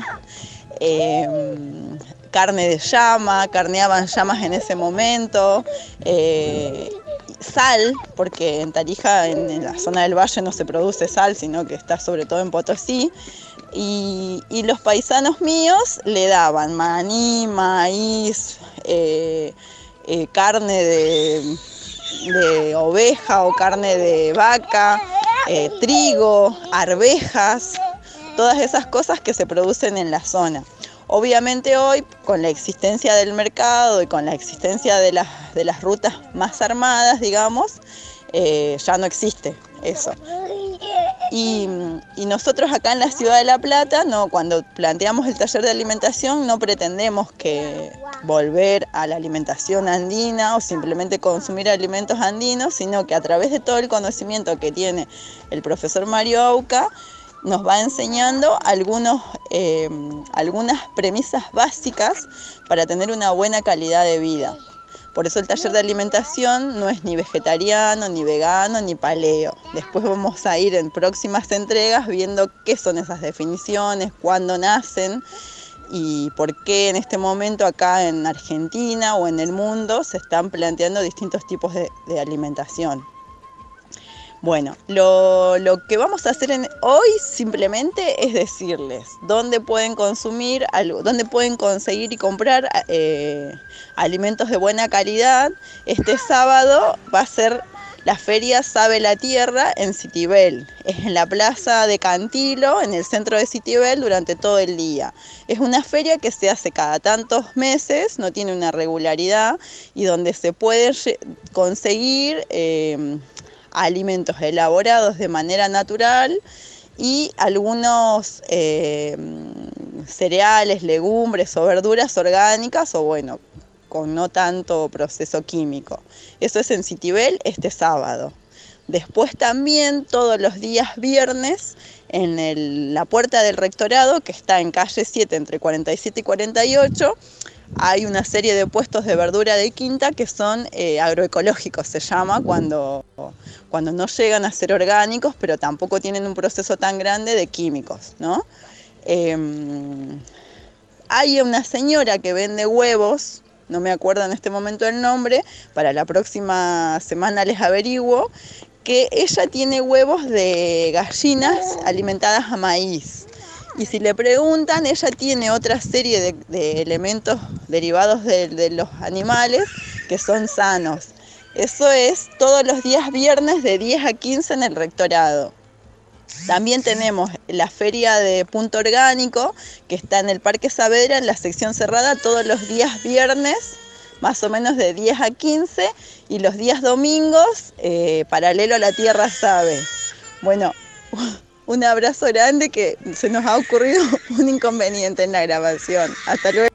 Speaker 17: carne de llama, carneaban llamas en ese momento, sal, porque en Tarija, en la zona del valle, no se produce sal, sino que está sobre todo en Potosí. Y los paisanos míos le daban maní, maíz, carne de oveja o carne de vaca, trigo, arvejas, todas esas cosas que se producen en la zona. Obviamente hoy, con la existencia del mercado y con la existencia de las rutas más armadas, digamos, ya no existe eso. Y nosotros acá en la ciudad de La Plata, cuando planteamos el taller de alimentación, no pretendemos que volver a la alimentación andina o simplemente consumir alimentos andinos, sino que a través de todo el conocimiento que tiene el profesor Mario Auca, nos va enseñando algunas premisas básicas para tener una buena calidad de vida. Por eso el taller de alimentación no es ni vegetariano, ni vegano, ni paleo. Después vamos a ir en próximas entregas viendo qué son esas definiciones, cuándo nacen y por qué en este momento acá en Argentina o en el mundo se están planteando distintos tipos de alimentación. Bueno, lo que vamos a hacer hoy simplemente es decirles dónde pueden consumir, dónde pueden conseguir y comprar alimentos de buena calidad. Este sábado va a ser la feria Sabe la Tierra en Citibel. Es en la plaza de Cantilo, en el centro de Citibel, durante todo el día. Es una feria que se hace cada tantos meses, no tiene una regularidad, y donde se puede conseguir alimentos elaborados de manera natural y algunos cereales, legumbres o verduras orgánicas o con no tanto proceso químico. Eso es en Citibel este sábado. Después también todos los días viernes en la puerta del rectorado, que está en calle 7 entre 47 y 48, hay una serie de puestos de verdura de quinta que son agroecológicos, se llama, cuando no llegan a ser orgánicos, pero tampoco tienen un proceso tan grande de químicos, ¿no? Hay una señora que vende huevos, no me acuerdo en este momento el nombre, para la próxima semana les averiguo, que ella tiene huevos de gallinas alimentadas a maíz. Y si le preguntan, ella tiene otra serie de elementos derivados de los animales que son sanos. Eso es todos los días viernes de 10 a 15 en el rectorado. También tenemos la feria de Punto Orgánico, que está en el Parque Saavedra, en la sección cerrada, todos los días viernes, más o menos de 10 a 15, y los días domingos, paralelo a la Tierra Sabe. Bueno, un abrazo grande, que se nos ha ocurrido un inconveniente en la grabación. Hasta luego.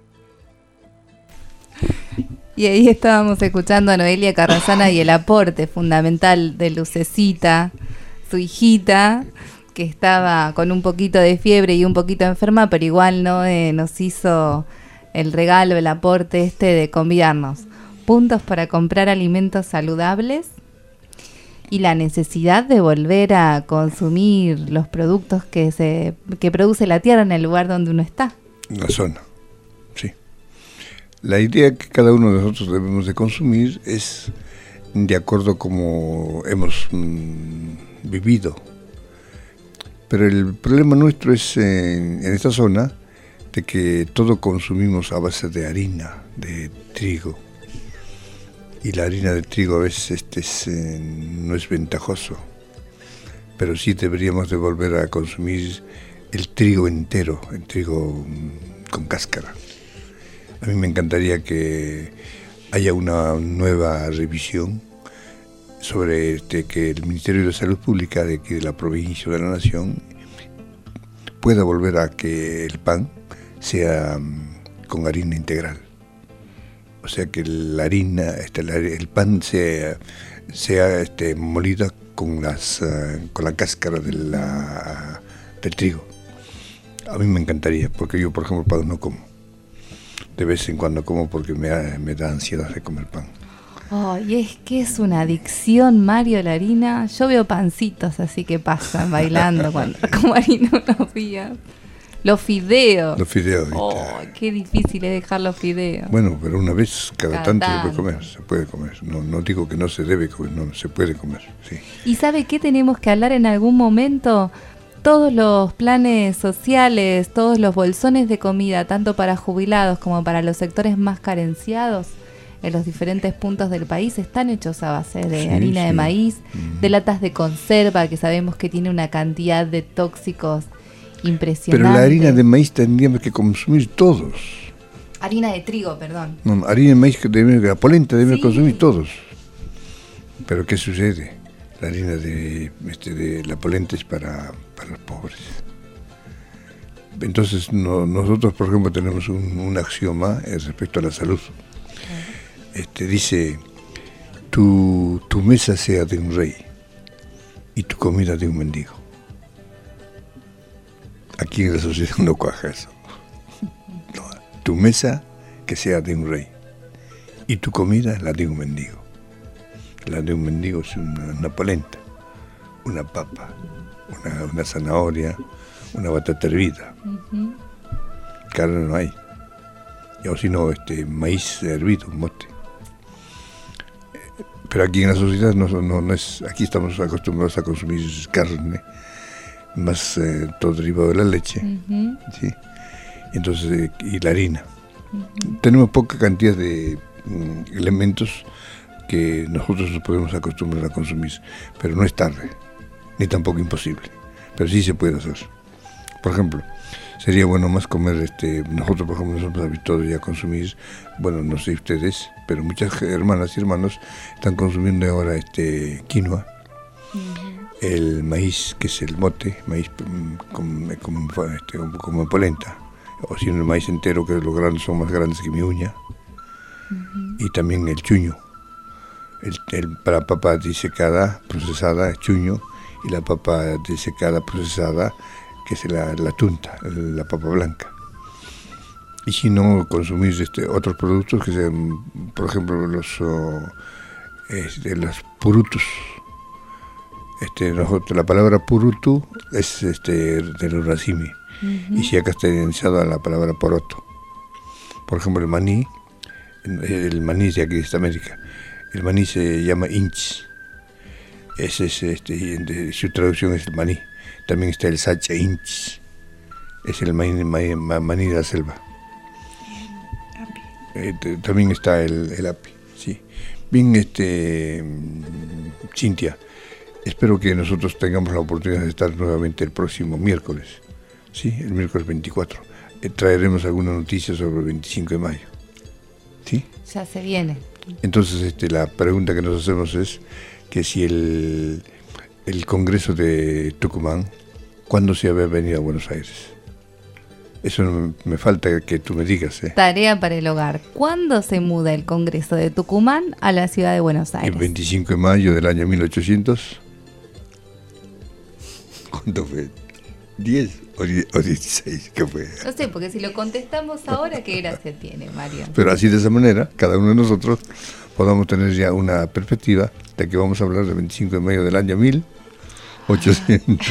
Speaker 2: Y ahí estábamos escuchando a Noelia Carrasana y el aporte fundamental de Lucecita, su hijita, que estaba con un poquito de fiebre y un poquito enferma, pero igual no nos hizo el regalo, el aporte de convidarnos. Puntos para comprar alimentos saludables y la necesidad de volver a consumir los productos que produce la tierra en el lugar donde uno está.
Speaker 1: La zona, sí. La idea que cada uno de nosotros debemos de consumir es de acuerdo como hemos vivido. Pero el problema nuestro es en esta zona de que todo consumimos a base de harina, de trigo. Y la harina de trigo a veces no es ventajoso. Pero sí deberíamos de volver a consumir el trigo entero, el trigo con cáscara. A mí me encantaría que haya una nueva revisión sobre que el Ministerio de Salud Pública de aquí de la provincia de la Nación pueda volver a que el pan sea con harina integral. O sea, que la harina, el pan sea molida con la cáscara del trigo. A mí me encantaría, porque yo, por ejemplo, pan no como. De vez en cuando como porque me da ansiedad de comer pan.
Speaker 2: Oh, y es que es una adicción, Mario, la harina. Yo veo pancitos así que pasan bailando cuando como harina unos días. Los fideos.
Speaker 1: Los fideos.
Speaker 2: Oh, qué difícil es dejar los fideos.
Speaker 1: Bueno, pero una vez cada tanto se puede comer. No digo que no se debe comer, no, se puede comer, sí.
Speaker 2: ¿Y sabe qué tenemos que hablar en algún momento? Todos los planes sociales, todos los bolsones de comida, tanto para jubilados como para los sectores más carenciados en los diferentes puntos del país, están hechos a base de harina de maíz, de latas de conserva, que sabemos que tiene una cantidad de tóxicos impresionante.
Speaker 1: Pero la harina de maíz tendríamos que consumir todos.
Speaker 2: Harina de trigo, perdón.
Speaker 1: No, harina de maíz, la polenta debemos consumir todos. Pero ¿qué sucede? La harina de la polenta es para los pobres. Entonces nosotros, por ejemplo, tenemos un axioma respecto a la salud. Dice, tu mesa sea de un rey y tu comida de un mendigo. Aquí en la sociedad no cuaja eso. No, tu mesa que sea de un rey y tu comida la de un mendigo. La de un mendigo es una polenta, una papa, una zanahoria, una batata hervida. Carne no hay. O si no, maíz hervido, mote. Pero aquí en la sociedad no es. Aquí estamos acostumbrados a consumir carne, más todo derivado de la leche, ¿sí? Entonces, y la harina. Tenemos poca cantidad de elementos que nosotros nos podemos acostumbrar a consumir, pero no es tarde, ni tampoco imposible, pero sí se puede hacer. Por ejemplo, sería bueno más comer, nosotros por ejemplo nos hemos habituado ya a consumir, bueno, no sé ustedes, pero muchas hermanas y hermanos están consumiendo ahora quinoa, el maíz, que es el mote, maíz como polenta, o si no el maíz entero, que los granos son más grandes que mi uña, y también el chuño. Para papa disecada, procesada, es chuño, y la papa disecada, procesada, que es la tunta, la papa blanca. Y si no, consumir otros productos que sean, por ejemplo, los purutus. La palabra purutu es de los racimi, y se ha castellanizado a la palabra poroto. Por ejemplo, el maní es de aquí de esta América. El maní se llama inch. Su traducción es el maní. También está el sacha inch. Es el maní de la selva. También está el api. Sí. Bien, Cintia, espero que nosotros tengamos la oportunidad de estar nuevamente el próximo miércoles. Sí, el miércoles 24. Traeremos alguna noticia sobre el 25 de mayo. ¿Sí?
Speaker 2: Ya se viene.
Speaker 1: Entonces, la pregunta que nos hacemos es que si el Congreso de Tucumán, ¿cuándo se va a venir a Buenos Aires? Eso me falta que tú me digas.
Speaker 2: Tarea para el hogar. ¿Cuándo se muda el Congreso de Tucumán a la ciudad de Buenos Aires?
Speaker 1: El 25 de mayo del año 1800. ¿Cuánto fue? ¿10 o 16? ¿Qué fue?
Speaker 2: No sé, porque si lo contestamos ahora, ¿qué gracia tiene, Mario?
Speaker 1: Pero así, de esa manera, cada uno de nosotros podamos tener ya una perspectiva de que vamos a hablar del 25 de mayo del año 1800.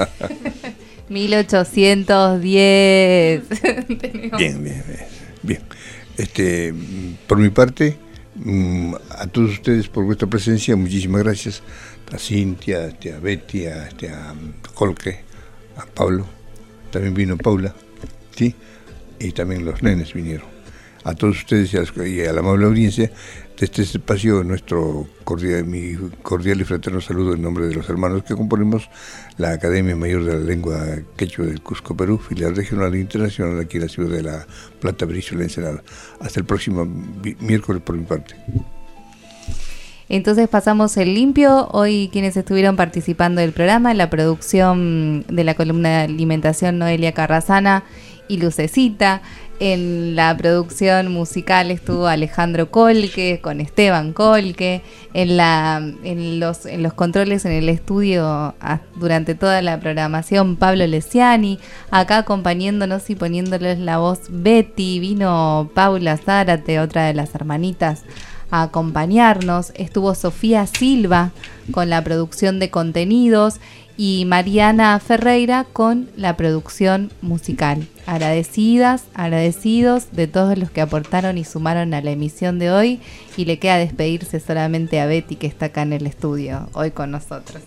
Speaker 2: 1810.
Speaker 1: Bien. Por mi parte, a todos ustedes por vuestra presencia, muchísimas gracias. A Cintia, a Betty, a Jorge, a Pablo, también vino Paula, ¿sí? Y también los nenes vinieron. A todos ustedes y a la amable audiencia de este espacio, mi cordial y fraterno saludo en nombre de los hermanos que componemos la Academia Mayor de la Lengua Quechua del Cusco, Perú, filial regional e internacional aquí en la ciudad de La Plata, Berisso, La Ensenada. Hasta el próximo miércoles por mi parte.
Speaker 2: Entonces pasamos el limpio. Hoy quienes estuvieron participando del programa, en la producción de la columna de alimentación, Noelia Carrasana y Lucecita. En la producción musical estuvo Alejandro Colque con Esteban Colque. En los controles en el estudio durante toda la programación, Pablo Lesiani. Acá acompañándonos y poniéndoles la voz Betty. Vino Paula Zárate, otra de las hermanitas, a acompañarnos. Estuvo Sofía Silva con la producción de contenidos y Mariana Ferreira con la producción musical. Agradecidos de todos los que aportaron y sumaron a la emisión de hoy, y le queda despedirse solamente a Betty, que está acá en el estudio hoy con nosotros.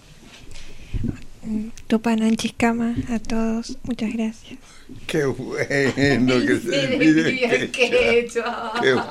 Speaker 14: Tupananchiscama a todos, muchas gracias.
Speaker 1: Qué bueno que se olvide
Speaker 2: quechua.
Speaker 1: Qué bueno.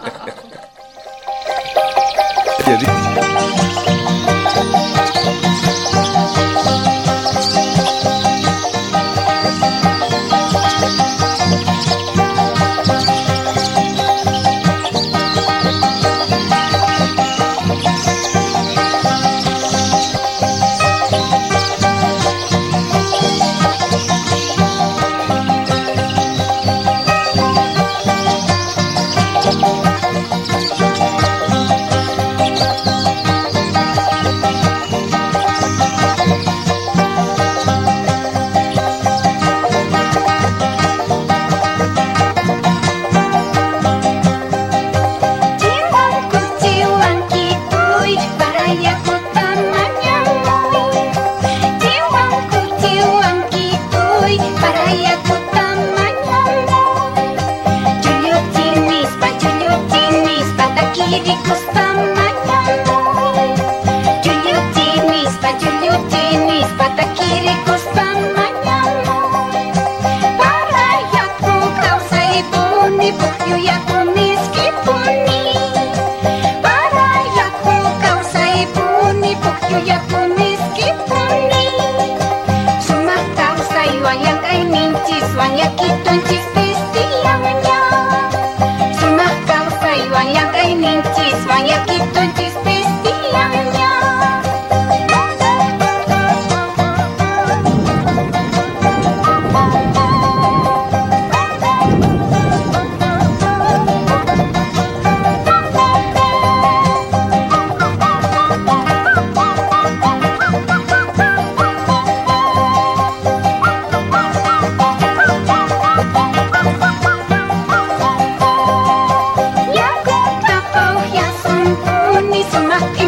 Speaker 3: tiempo ni sé más que